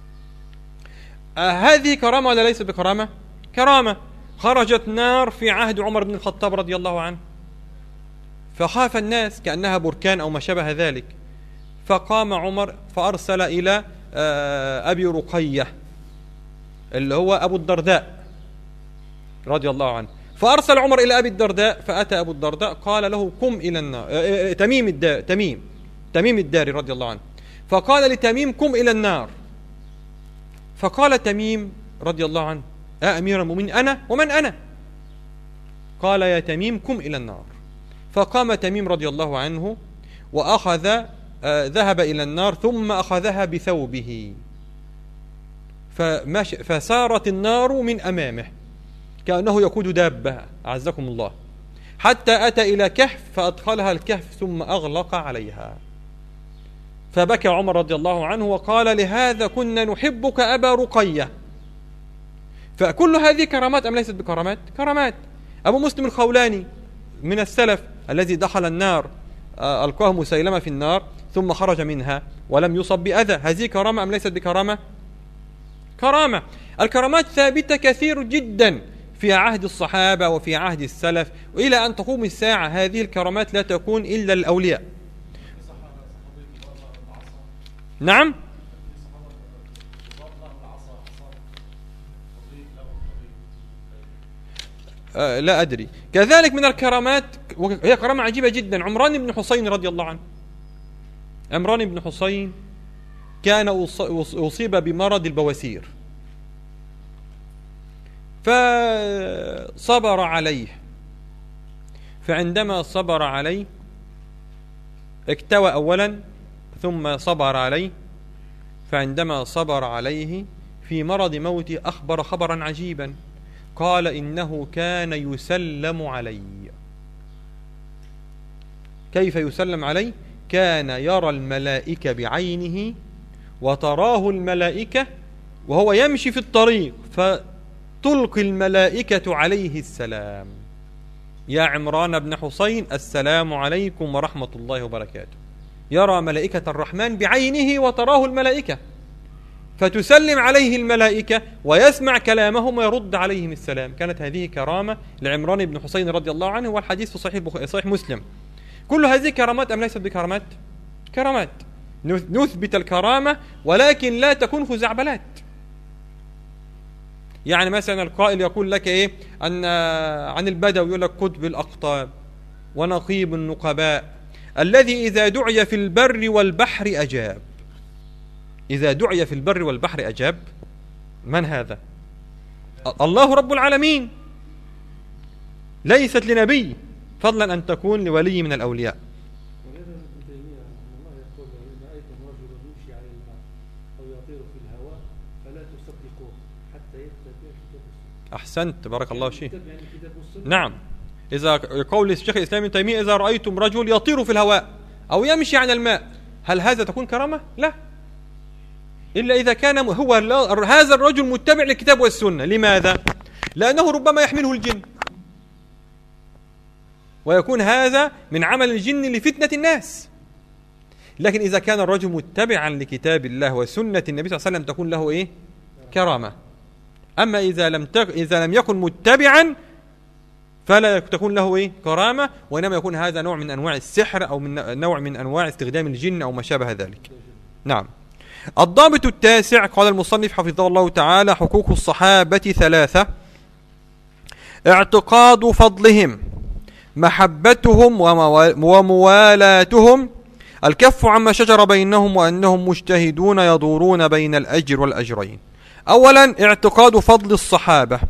هذه كرامة ولا ليست بكرامة؟ كرامة. خرجت نار في عهد عمر بن الخطاب رضي الله عنه، فخاف الناس كأنها بركان أو ما شابه ذلك، فقام عمر فأرسل إلى أبي رقية اللي هو أبو الدرداء رضي الله عنه، فأرسل عمر إلى أبي الدرداء، فأتى أبو الدرداء قال له قم إلى النار. تميم الداري رضي الله عنه، فقال لتميم قم إلى النار، فقال تميم رضي الله عنه أمير المؤمنين أنا ومن أنا؟ قال يا تميم قم إلى النار. فقام تميم رضي الله عنه وأخذ ذهب إلى النار ثم أخذها بثوبه، فسارت النار من أمامه كأنه يقود دابة أعزكم الله، حتى أتى إلى كهف فأدخلها الكهف ثم أغلق عليها. فبكى عمر رضي الله عنه وقال لهذا كنا نحبك أبا رقية. فكل هذه كرامات أم ليست بكرامات؟ كرامات. أبو مسلم الخولاني من السلف الذي دخل النار ألقاه مسيلمة في النار ثم خرج منها ولم يصب بأذى، هذه كرامة أم ليست بكرامة؟ كرامة. الكرامات ثابتة كثير جدا في عهد الصحابة وفي عهد السلف، وإلى أن تقوم الساعة هذه الكرامات لا تكون إلا الأولياء. نعم. لا أدري. كذلك من الكرامات وهي كرامة عجيبة جدا عمران بن حسين رضي الله عنه. عمران بن حسين كان أصيب بمرض البواسير فصبر عليه، فعندما صبر عليه اكتوى أولا ثم صبر عليه، فعندما صبر عليه في مرض موته أخبر خبرا عجيبا، قال إنه كان يسلم علي. كيف يسلم علي؟ كان يرى الملائكة بعينه وتراه الملائكة وهو يمشي في الطريق فتلقي الملائكة عليه السلام، يا عمران بن حسين السلام عليكم ورحمة الله وبركاته. يرى ملائكة الرحمن بعينه وتراه الملائكة، فتسلم عليه الملائكة ويسمع كلامهم ويرد عليهم السلام. كانت هذه كرامة لعمران بن حسين رضي الله عنه، والحديث في صحيح مسلم. كل هذه كرامات أم ليست بكرامات؟ كرامات. نثبت الكرامة ولكن لا تكون خزعبلات. يعني مثلا القائل يقول لك إيه عن البدوي، يقول لك قطب الأقطاب ونقيب النقباء الذي إذا دعي في البر والبحر أجاب. إذا دعي في البر والبحر أجاب. من هذا؟ الله رب العالمين، ليست لنبي، فضلا أن تكون لولي من الأولياء. ولذا ابن تيمية رحمه الله يقول إن رأيتم رجلا يمشي على الماء أو يطير في الهواء فلا تصدقوه حتى يتبع كتاب السنة. أحسنت، بارك الله فيك. نعم، إذا قول الشيخ الإسلام ابن تيمية إذا رأيتم رجل يطير في الهواء أو يمشي على الماء، هل هذا تكون كرامة؟ لا، إلا إذا كان هو هذا الرجل متبع للكتاب والسنة. لماذا؟ لأنه ربما يحمله الجن، ويكون هذا من عمل الجن لفتنة الناس. لكن إذا كان الرجل متبعا لكتاب الله وسنة النبي صلى الله عليه وسلم تكون له إيه؟ كرامة. أما إذا لم يكن متبعا فلا تكون له إيه؟ كرامة، وإنما يكون هذا نوع من أنواع السحر أو من نوع من أنواع استخدام الجن أو ما شابه ذلك. نعم. الضابط التاسع، قال المصنف حفظه الله تعالى: حقوق الصحابة 3: اعتقاد فضلهم، محبتهم وموالاتهم، الكف عما شجر بينهم وأنهم مجتهدون يدورون بين الأجر والأجرين. أولا اعتقاد فضل الصحابة.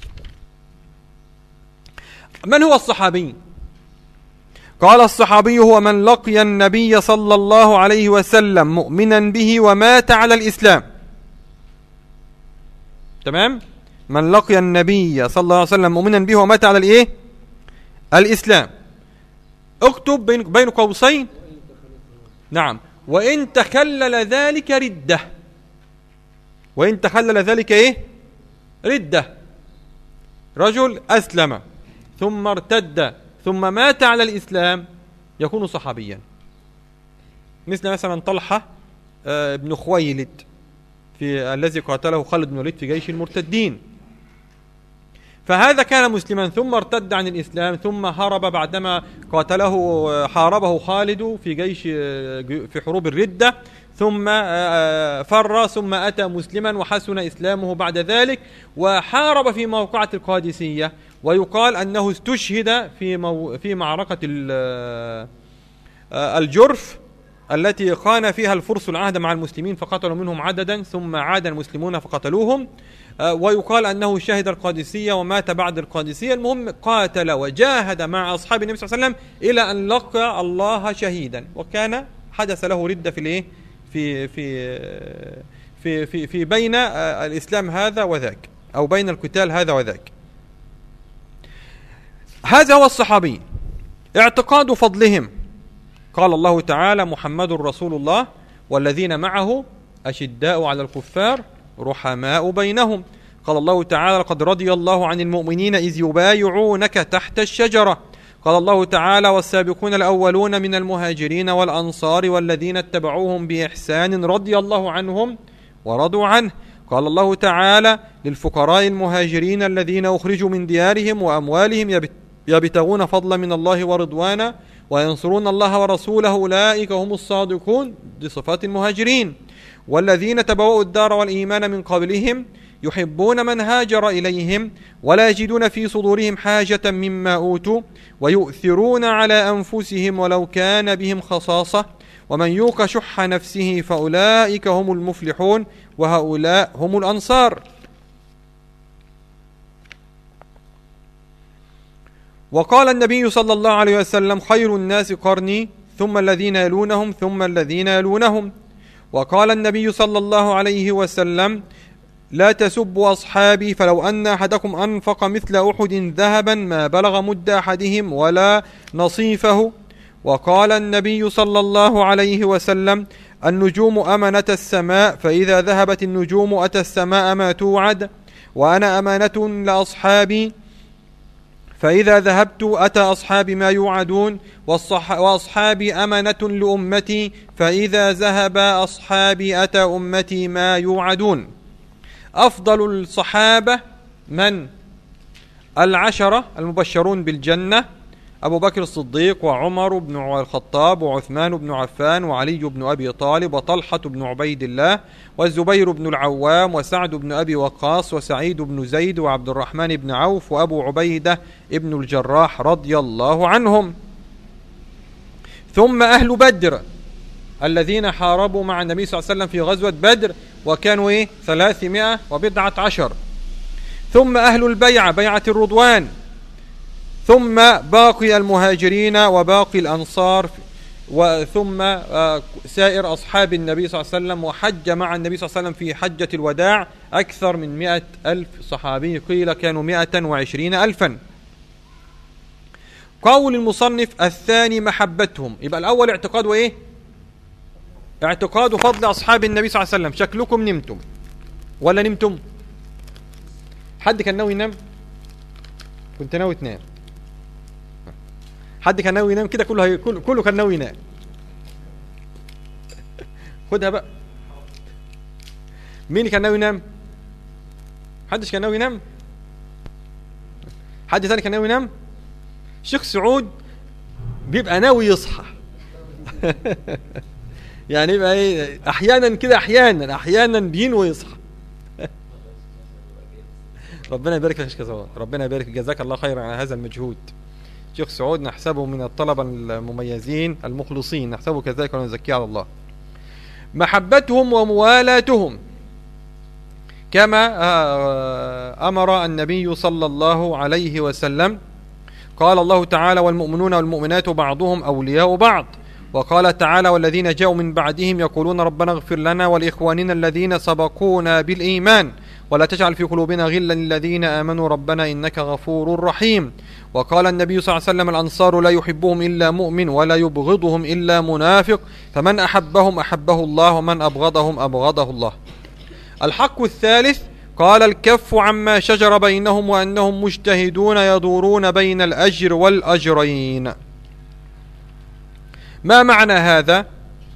من هو الصحابي؟ قال: الصحابي هو من لقي النبي صلى الله عليه وسلم مؤمنا به ومات على الإسلام. تمام؟ من لقي النبي صلى الله عليه وسلم مؤمنا به ومات على الإيه؟ الإسلام. اكتب بين قوسين: نعم، وإن تخلل ذلك ردة. وإن تخلل ذلك إيه؟ ردة. رجل أسلم ثم ارتد ثم مات على الإسلام يكون صحابيا، مثل مثلا طلحة بن خويلد الذي قاتله خالد بن الوليد في جيش المرتدين، فهذا كان مسلما ثم ارتد عن الإسلام ثم هرب بعدما حاربه خالد في جيش في حروب الردة، ثم فر ثم أتى مسلما وحسن إسلامه بعد ذلك وحارب في موقعة القادسية، ويقال أنه استشهد في معركة الجرف التي خان فيها الفرس العهد مع المسلمين فقتلوا منهم عددا ثم عاد المسلمون فقتلوهم، ويقال أنه شهد القادسية ومات بعد القادسية. المهم قاتل وجاهد مع أصحاب النبي صلى الله عليه وسلم إلى أن لقى الله شهيدا، وكان حدث له ردة في في في في في في بين الإسلام هذا وذاك، أو بين القتال هذا وذاك. هذا هو الصحابي. اعتقاد فضلهم، قال الله تعالى: محمد رسول الله والذين معه أشداء على الكفار رحماء بينهم. قال الله تعالى: لقد رضي الله عن المؤمنين إذ يبايعونك تحت الشجرة. قال الله تعالى: والسابقون الأولون من المهاجرين والأنصار والذين اتبعوهم بإحسان رضي الله عنهم ورضوا عنه. قال الله تعالى: للفقراء المهاجرين الذين أخرجوا من ديارهم وأموالهم يبتغون فضلا من الله ورضوانا وينصرون الله ورسوله أولئك هم الصادقون. دي صفات المهاجرين. والذين تبوأوا الدار والإيمان من قبلهم يحبون من هاجر إليهم ولا يجدون في صدورهم حاجة مما أوتوا ويؤثرون على أنفسهم ولو كان بهم خصاصة ومن يوق شح نفسه فأولئك هم المفلحون وهؤلاء هم الأنصار. وقال النبي صلى الله عليه وسلم: خير الناس قرني ثم الذين يلونهم ثم الذين يلونهم. وقال النبي صلى الله عليه وسلم: لا تسبوا أصحابي فلو أن أحدكم أنفق مثل أحد ذهبا ما بلغ مد أحدهم ولا نصيفه. وقال النبي صلى الله عليه وسلم: النجوم أمنة السماء فإذا ذهبت النجوم أتى السماء ما توعد، وأنا أمانة لأصحابي فإذا ذهبت أتى أصحابي ما يوعدون، وأصحابي أمانة لأمتي فإذا ذهب أصحابي أتى أمتي ما يوعدون. أفضل الصحابة من العشرة المبشرون بالجنة: أبو بكر الصديق وعمر بن الخطاب وعثمان بن عفان وعلي بن أبي طالب وطلحة بن عبيد الله والزبير بن العوام وسعد بن أبي وقاص وسعيد بن زيد وعبد الرحمن بن عوف وأبو عبيدة بن الجراح رضي الله عنهم. ثم أهل بدر الذين حاربوا مع النبي صلى الله عليه وسلم في غزوة بدر وكانوا 310. ثم أهل البيعة بيعة الرضوان. ثم باقي المهاجرين وباقي الأنصار، وثم سائر أصحاب النبي صلى الله عليه وسلم. وحج مع النبي صلى الله عليه وسلم في حجة الوداع أكثر من 100,000 صحابي، قيل كانوا 120,000. قول المصنف: الثاني محبتهم. يبقى الأول اعتقاد وإيه؟ اعتقاد فضل أصحاب النبي صلى الله عليه وسلم. شكلكم نمتم ولا نمتم؟ حد كان ناوي ينام؟ كنت ناوي تنام؟ حد كان ناوي ينام كده؟ كله كان ناوي ينام. خدها بقى. مين كان ناوي ينام؟ حدش كان ناوي ينام؟ حد ثاني كان ناوي ينام؟ شيخ سعود بيبقى ناوي يصحى. يعني يبقى ايه، احيانا كده احيانا بينوي يصحى. ربنا يبارك فيك يا شيخ سعود، ربنا يبارك، جزاك الله خيرا على هذا المجهود. شيخ سعود نحسبه من الطلبة المميزين المخلصين، نحسبه كذلك ونزكيه على الله. محبتهم وموالاتهم كما أمر النبي صلى الله عليه وسلم. قال الله تعالى: والمؤمنون والمؤمنات بعضهم أولياء بعض. وقال تعالى: والذين جاءوا من بعدهم يقولون ربنا اغفر لنا ولإخواننا الذين سبقونا بالإيمان ولا تجعل في قلوبنا غلا للذين آمنوا ربنا إنك غفور رحيم. وقال النبي صلى الله عليه وسلم: الأنصار لا يحبهم إلا مؤمن ولا يبغضهم إلا منافق، فمن أحبهم أحبه الله ومن أبغضهم أبغضه الله. الحق الثالث قال الكف عما شجر بينهم وأنهم مجتهدون يدورون بين الأجر والأجرين. ما معنى هذا؟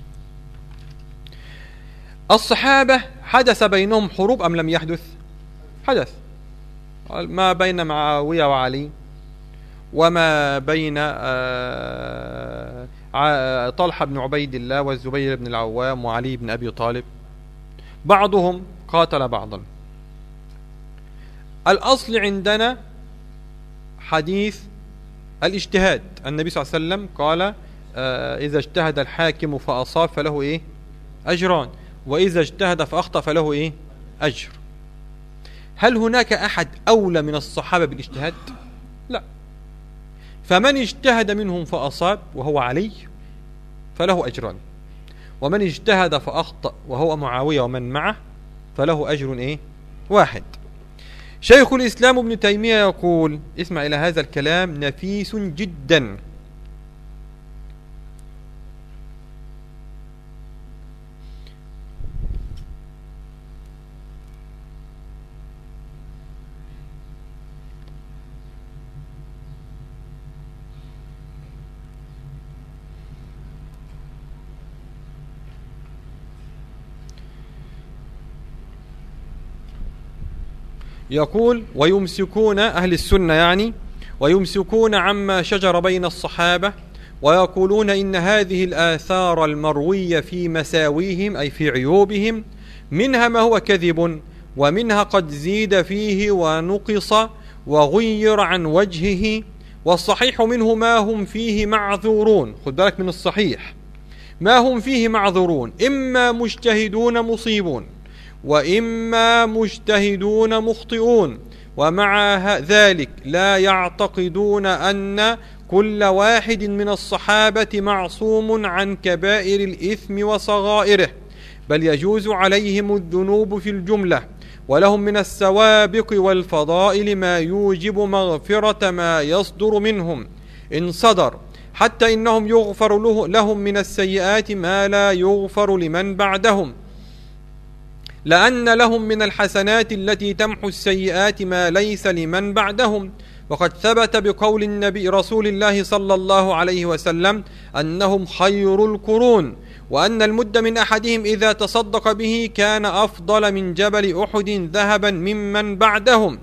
الصحابة حدث بينهم حروب أم لم يحدث؟ حدث، ما بين معاوية وعلي، وما بين طلحة بن عبيد الله والزبير بن العوام وعلي بن أبي طالب، بعضهم قاتل بعضا. الأصل عندنا حديث الاجتهاد، النبي صلى الله عليه وسلم قال إذا اجتهد الحاكم فأصاب فله إيه؟ أجران، وإذا اجتهد فأخطأ فله إيه؟ أجر. هل هناك أحد أولى من الصحابة بالاجتهاد؟ لا. فمن اجتهد منهم فأصاب وهو علي فله أجران، ومن اجتهد فأخطأ وهو معاوية ومن معه فله أجر إيه؟ واحد. شيخ الإسلام ابن تيمية يقول، اسمع إلى هذا الكلام نفيس جدا: يقول ويمسكون أهل السنة يعني ويمسكون عما شجر بين الصحابة، ويقولون إن هذه الآثار المروية في مساويهم أي في عيوبهم منها ما هو كذب، ومنها قد زيد فيه ونقص وغير عن وجهه، والصحيح منه ما هم فيه معذورون. خد بالك من الصحيح، ما هم فيه معذورون، إما مجتهدون مصيبون وإما مجتهدون مخطئون، ومع ذلك لا يعتقدون أن كل واحد من الصحابة معصوم عن كبائر الإثم وصغائره، بل يجوز عليهم الذنوب في الجملة، ولهم من السوابق والفضائل ما يوجب مغفرة ما يصدر منهم إن صدر، حتى إنهم يغفر لهم من السيئات ما لا يغفر لمن بعدهم، لأن لهم من الحسنات التي تمحو السيئات ما ليس لمن بعدهم. وقد ثبت بقول النبي رسول الله صلى الله عليه وسلم أنهم خير القرون، وأن المد من أحدهم إذا تصدق به كان أفضل من جبل أحد ذهبا ممن بعدهم.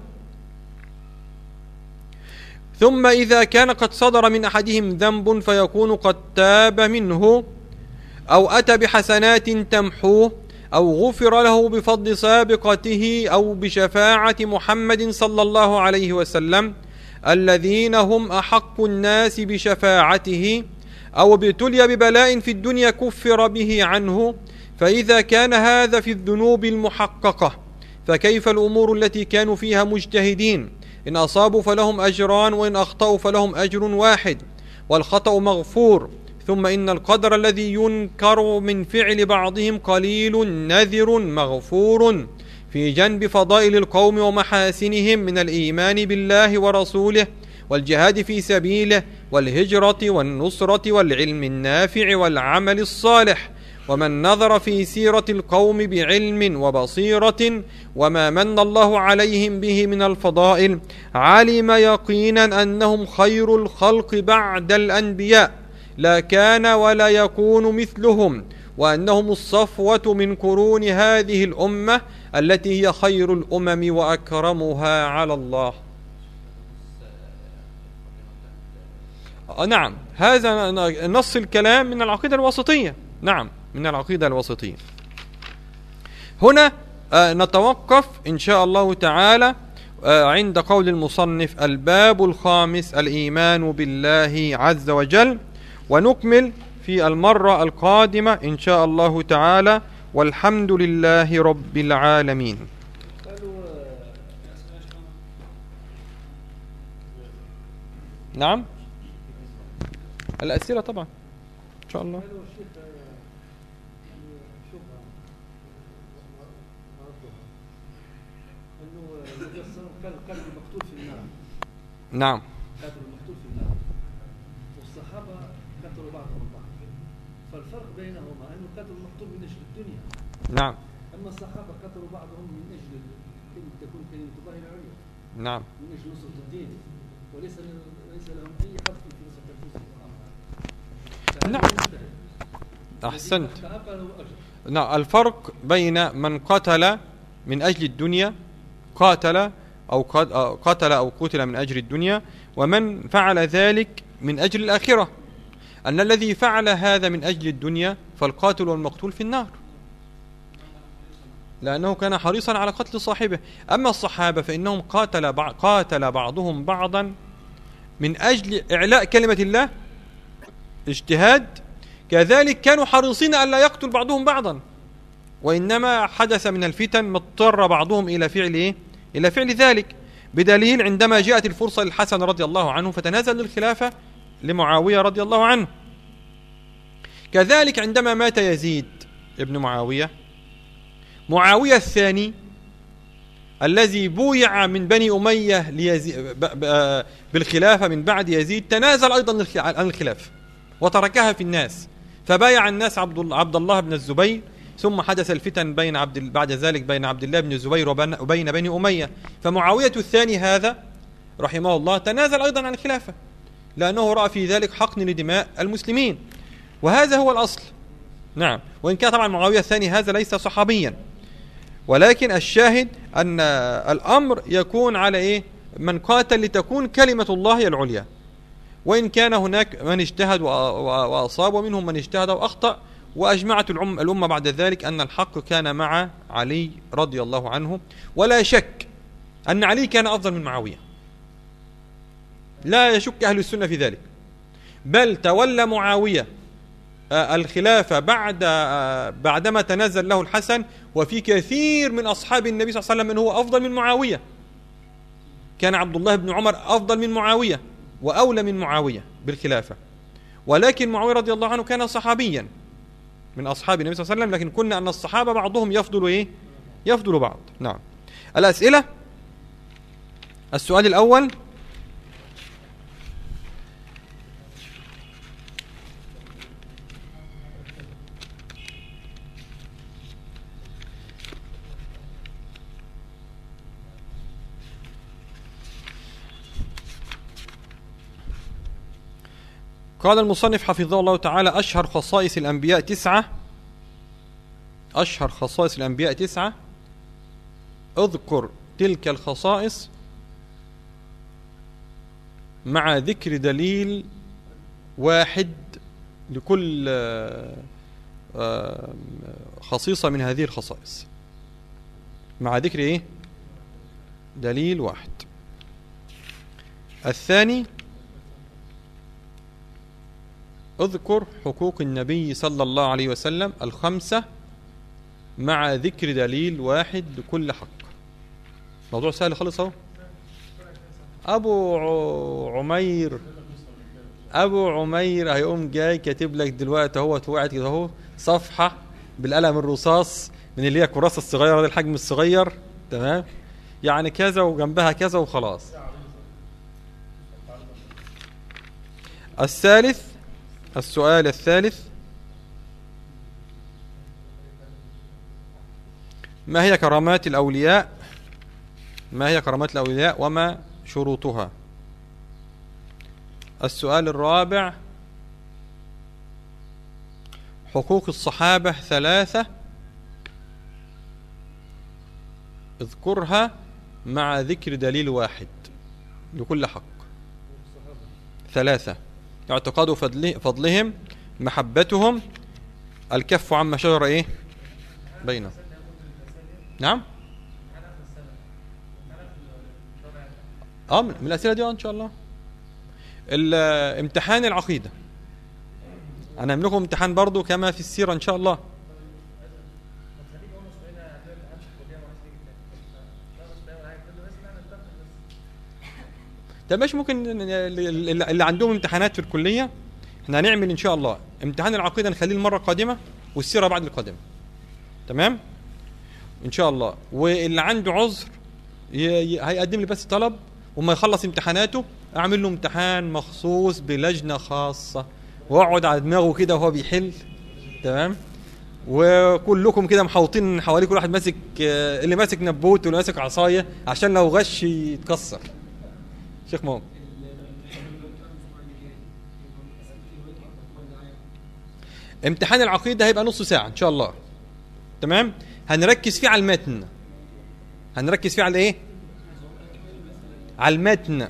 ثم إذا كان قد صدر من أحدهم ذنب فيكون قد تاب منه أو أتى بحسنات تمحوه، أو غفر له بفضل سابقته أو بشفاعة محمد صلى الله عليه وسلم الذين هم أحق الناس بشفاعته، أو ابتلي ببلاء في الدنيا كفر به عنه. فإذا كان هذا في الذنوب المحققة، فكيف الأمور التي كانوا فيها مجتهدين؟ إن أصابوا فلهم أجران، وإن أخطأوا فلهم أجر واحد، والخطأ مغفور. ثم إن القدر الذي ينكر من فعل بعضهم قليل نذر مغفور في جنب فضائل القوم ومحاسنهم من الإيمان بالله ورسوله والجهاد في سبيله والهجرة والنصرة والعلم النافع والعمل الصالح. ومن نظر في سيرة القوم بعلم وبصيرة وما من الله عليهم به من الفضائل علم يقينا أنهم خير الخلق بعد الأنبياء، لا كان ولا يكون مثلهم، وأنهم الصفوة من قرون هذه الأمة التي هي خير الأمم وأكرمها على الله. نعم، هذا نص الكلام من العقيدة الوسطية. نعم، من العقيدة الوسطية. هنا نتوقف إن شاء الله تعالى عند قول المصنف: الباب الخامس الإيمان بالله عز وجل، ونكمل في المرة القادمة إن شاء الله تعالى، والحمد لله رب العالمين. نعم، الأسئلة طبعا إن شاء الله. نعم، قتلوا المقتول في النار، والصحابة قتلوا بعضهم البعض، فالفرق بينهما أنه قتلوا المقتول من أجل الدنيا، نعم، أما الصحابة قتلوا بعضهم من أجل تكون كلمة الله العليا نعم. من أجل نصرة الدين، وليس لهم أي حق في نصرة أنفسهم. نعم أحسنت. نعم الفرق بين من قتل من أجل الدنيا، قتل أو قتل من أجل الدنيا، ومن فعل ذلك من أجل الآخرة. أن الذي فعل هذا من أجل الدنيا فالقاتل والمقتول في النار، لأنه كان حريصا على قتل صاحبه. أما الصحابة فإنهم قاتل بعضهم بعضا من أجل إعلاء كلمة الله، اجتهاد. كذلك كانوا حريصين ألا يقتل بعضهم بعضا، وإنما حدث من الفتن ما اضطر بعضهم إلى فعل إيه؟ إلى فعل ذلك. بدليل عندما جاءت الفرصة للحسن رضي الله عنه فتنازل للخلافة لمعاوية رضي الله عنه. كذلك عندما مات يزيد ابن معاوية، معاوية الثاني الذي بويع من بني أمية بالخلافة من بعد يزيد تنازل أيضا عن الخلافة وتركها في الناس، فبايع الناس عبد الله بن الزبير، ثم حدث الفتن بعد ذلك بين عبد الله بن الزبير وبين بني أمية. فمعاوية الثاني هذا رحمه الله تنازل أيضا عن الخلافة لأنه رأى في ذلك حقن لدماء المسلمين، وهذا هو الأصل. نعم، وإن كان طبعا معاوية الثاني هذا ليس صحابيا، ولكن الشاهد أن الأمر يكون على إيه؟ من قاتل لتكون كلمة الله العليا، وإن كان هناك من اجتهد وأصاب، ومنهم من اجتهد وأخطأ، وأجمعت الأمة بعد ذلك أن الحق كان مع علي رضي الله عنه. ولا شك أن علي كان أفضل من معاوية، لا يشك أهل السنة في ذلك، بل تولى معاوية الخلافة بعدما تنازل له الحسن، وفي كثير من أصحاب النبي صلى الله عليه وسلم من هو أفضل من معاوية. كان عبد الله بن عمر أفضل من معاوية وأولى من معاوية بالخلافة، ولكن معاوية رضي الله عنه كان صحابيا من أصحاب النبي صلى الله عليه وسلم، لكن كنا أن الصحابة بعضهم يفضل إيه؟ يفضل بعض. نعم. الأسئلة. السؤال الأول: قال المصنف حفظه الله تعالى: أشهر خصائص الأنبياء 9. أشهر خصائص الأنبياء 9. اذكر تلك الخصائص مع ذكر دليل واحد لكل خصيصة من هذه الخصائص، مع ذكر إيه؟ دليل واحد. الثاني: اذكر حقوق النبي صلى الله عليه وسلم 5 مع ذكر دليل واحد لكل حق. موضوع سهل خالص اهو. ابو عمير هيقوم جاي كاتب لك دلوقتي اهو، وقعت كده اهو صفحه بالقلم الرصاص من اللي هي الكراسه الصغيره دي، الحجم الصغير، تمام، يعني كذا وجنبها كذا وخلاص. السؤال الثالث: ما هي كرامات الأولياء؟ ما هي كرامات الأولياء وما شروطها؟ السؤال الرابع: حقوق الصحابة 3 اذكرها مع ذكر دليل واحد لكل حق. 3: اعتقاد فضلهم، محبتهم، الكف عما شجر ايه بينهم. نعم، من الأسئلة دي ان شاء الله. امتحان العقيدة انا منكم امتحان برضو كما في السيرة ان شاء الله. ده مش ممكن اللي عندهم امتحانات في الكلية، احنا هنعمل ان شاء الله امتحان العقيدة نخليه المرة القادمة، والسيرة بعد القادمة، تمام ان شاء الله. واللي عنده عذر هيقدم لي بس طلب، وما يخلص امتحاناته اعمل له امتحان مخصوص بلجنة خاصة، واقعد على دماغه كده وهو بيحل، تمام، وكلكم كده محوطين حواليك، كل واحد ماسك، اللي ماسك نبوت واللي ماسك عصايه عشان لو غش يتكسر. شيخ مهم. امتحان العقيده هيبقى نص ساعه ان شاء الله. تمام. هنركز فيه على المتن. هنركز فيه على ايه؟ على المتن.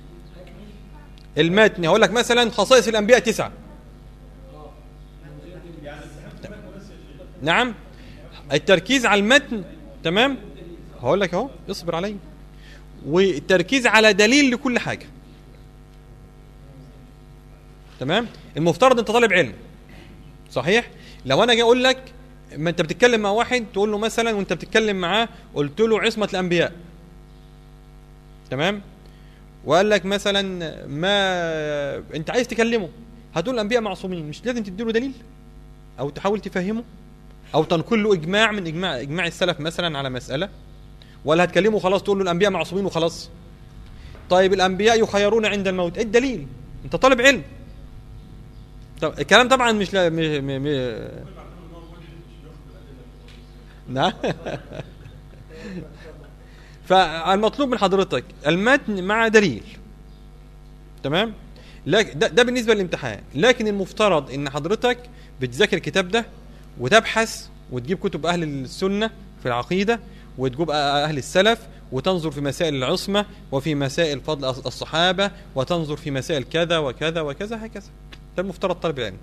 المتن هقول لك مثلا خصائص الانبياء 9. نعم. التركيز على المتن. تمام. هقول لك اهو، اصبر علي. والتركيز على دليل لكل حاجه. تمام. المفترض انت طالب علم صحيح. لو انا جاي اقول لك، ما انت بتتكلم مع واحد تقول له مثلا، وانت بتتكلم معاه قلت له عصمه الانبياء، تمام، وقال لك مثلا ما انت عايز تكلمه، هتقول الانبياء معصومين، مش لازم تديله دليل او تحاول تفهمه او تنقل له اجماع من اجماع السلف مثلا على مساله، ولا هتكلمه خلاص تقول له الانبياء معصومين وخلاص؟ طيب الانبياء يخيرون عند الموت، ايه الدليل؟ انت طالب علم. طب الكلام طبعا مش نعم. فالمطلوب من حضرتك المتن مع دليل. تمام. ده بالنسبه للامتحان. لكن المفترض ان حضرتك بتذاكر الكتاب ده وتبحث وتجيب كتب اهل السنه في العقيده وتجيب اهل السلف وتنظر في مسائل العصمه وفي مسائل فضل الصحابه وتنظر في مسائل كذا وكذا وكذا هكذا. ده المفترض طالب العلم.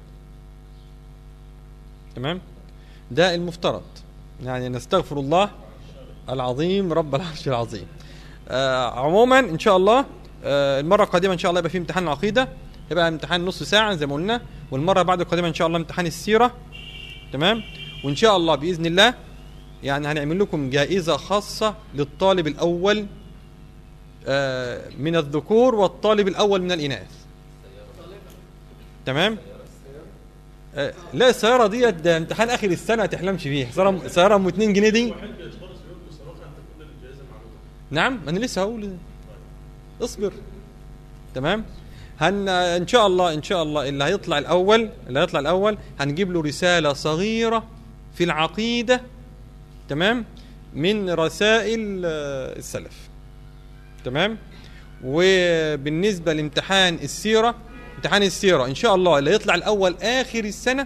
تمام. ده المفترض، يعني نستغفر الله العظيم رب العرش العظيم. عموما ان شاء الله المره القادمه ان شاء الله يبقى في امتحان العقيده، يبقى امتحان نص ساعه زي ما قلنا، والمره بعد القادمه ان شاء الله امتحان السيره. تمام. وان شاء الله باذن الله يعني هنعمل لكم جائزه خاصه للطالب الاول من الذكور والطالب الاول من الاناث. تمام. لا السياره ديت ده امتحان اخر السنه ما تحلمش بيه. سياره ام 2 جنيه دي. نعم انا لسه هقول، اصبر. تمام. ان شاء الله اللي هيطلع الاول هنجيب له رساله صغيره في العقيده، تمام، من رسائل السلف. تمام. وبالنسبه لامتحان السيره، امتحان السيره ان شاء الله اللي هيطلع الاول اخر السنه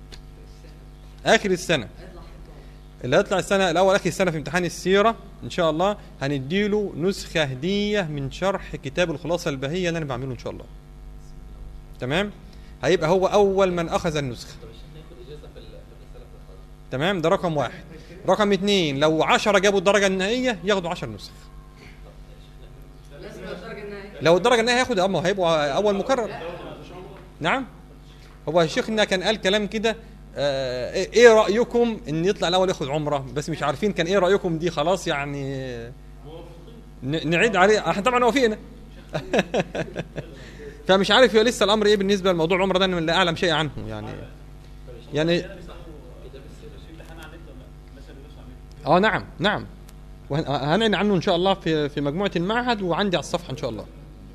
اللي هيطلع السنه الاول اخر السنه في امتحان السيره ان شاء الله هنديله نسخه هديه من شرح كتاب الخلاصه البهيه اللي انا بعمله ان شاء الله. تمام. هيبقى هو اول من اخذ النسخه. تمام. ده رقم 1. رقم 2 لو 10 جابوا الدرجه النهائيه ياخدوا 10 نسخ. لو الدرجه النهائيه هياخد هيبقوا اول مكرر. نعم. هو الشيخنا كان قال كلام كده، ايه رايكم ان يطلع الاول ياخد عمره، بس مش عارفين كان ايه رايكم دي، خلاص يعني نعيد عليه. احنا طبعا وافقنا. فمش عارف لسه الامر ايه بالنسبه لموضوع العمره ده، انا لا اعلم شيء عنه يعني نعم وهنعلن عنه ان شاء الله في مجموعه المعهد، وعندي على الصفحه ان شاء الله.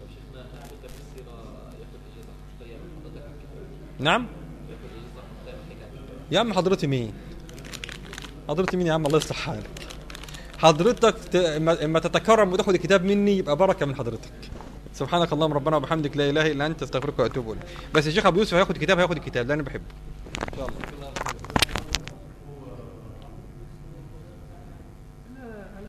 نعم. يا عم حضرتي مين يا عم؟ الله يصلح حالك. حضرتك اما تتكرم وتاخد الكتاب مني يبقى بركه من حضرتك. سبحانك اللهم ربنا وبحمدك لا اله الا انت استغفرك واتوب اليك. بس الشيخ ابو يوسف هياخد الكتاب ده انا بحبه ان شاء الله.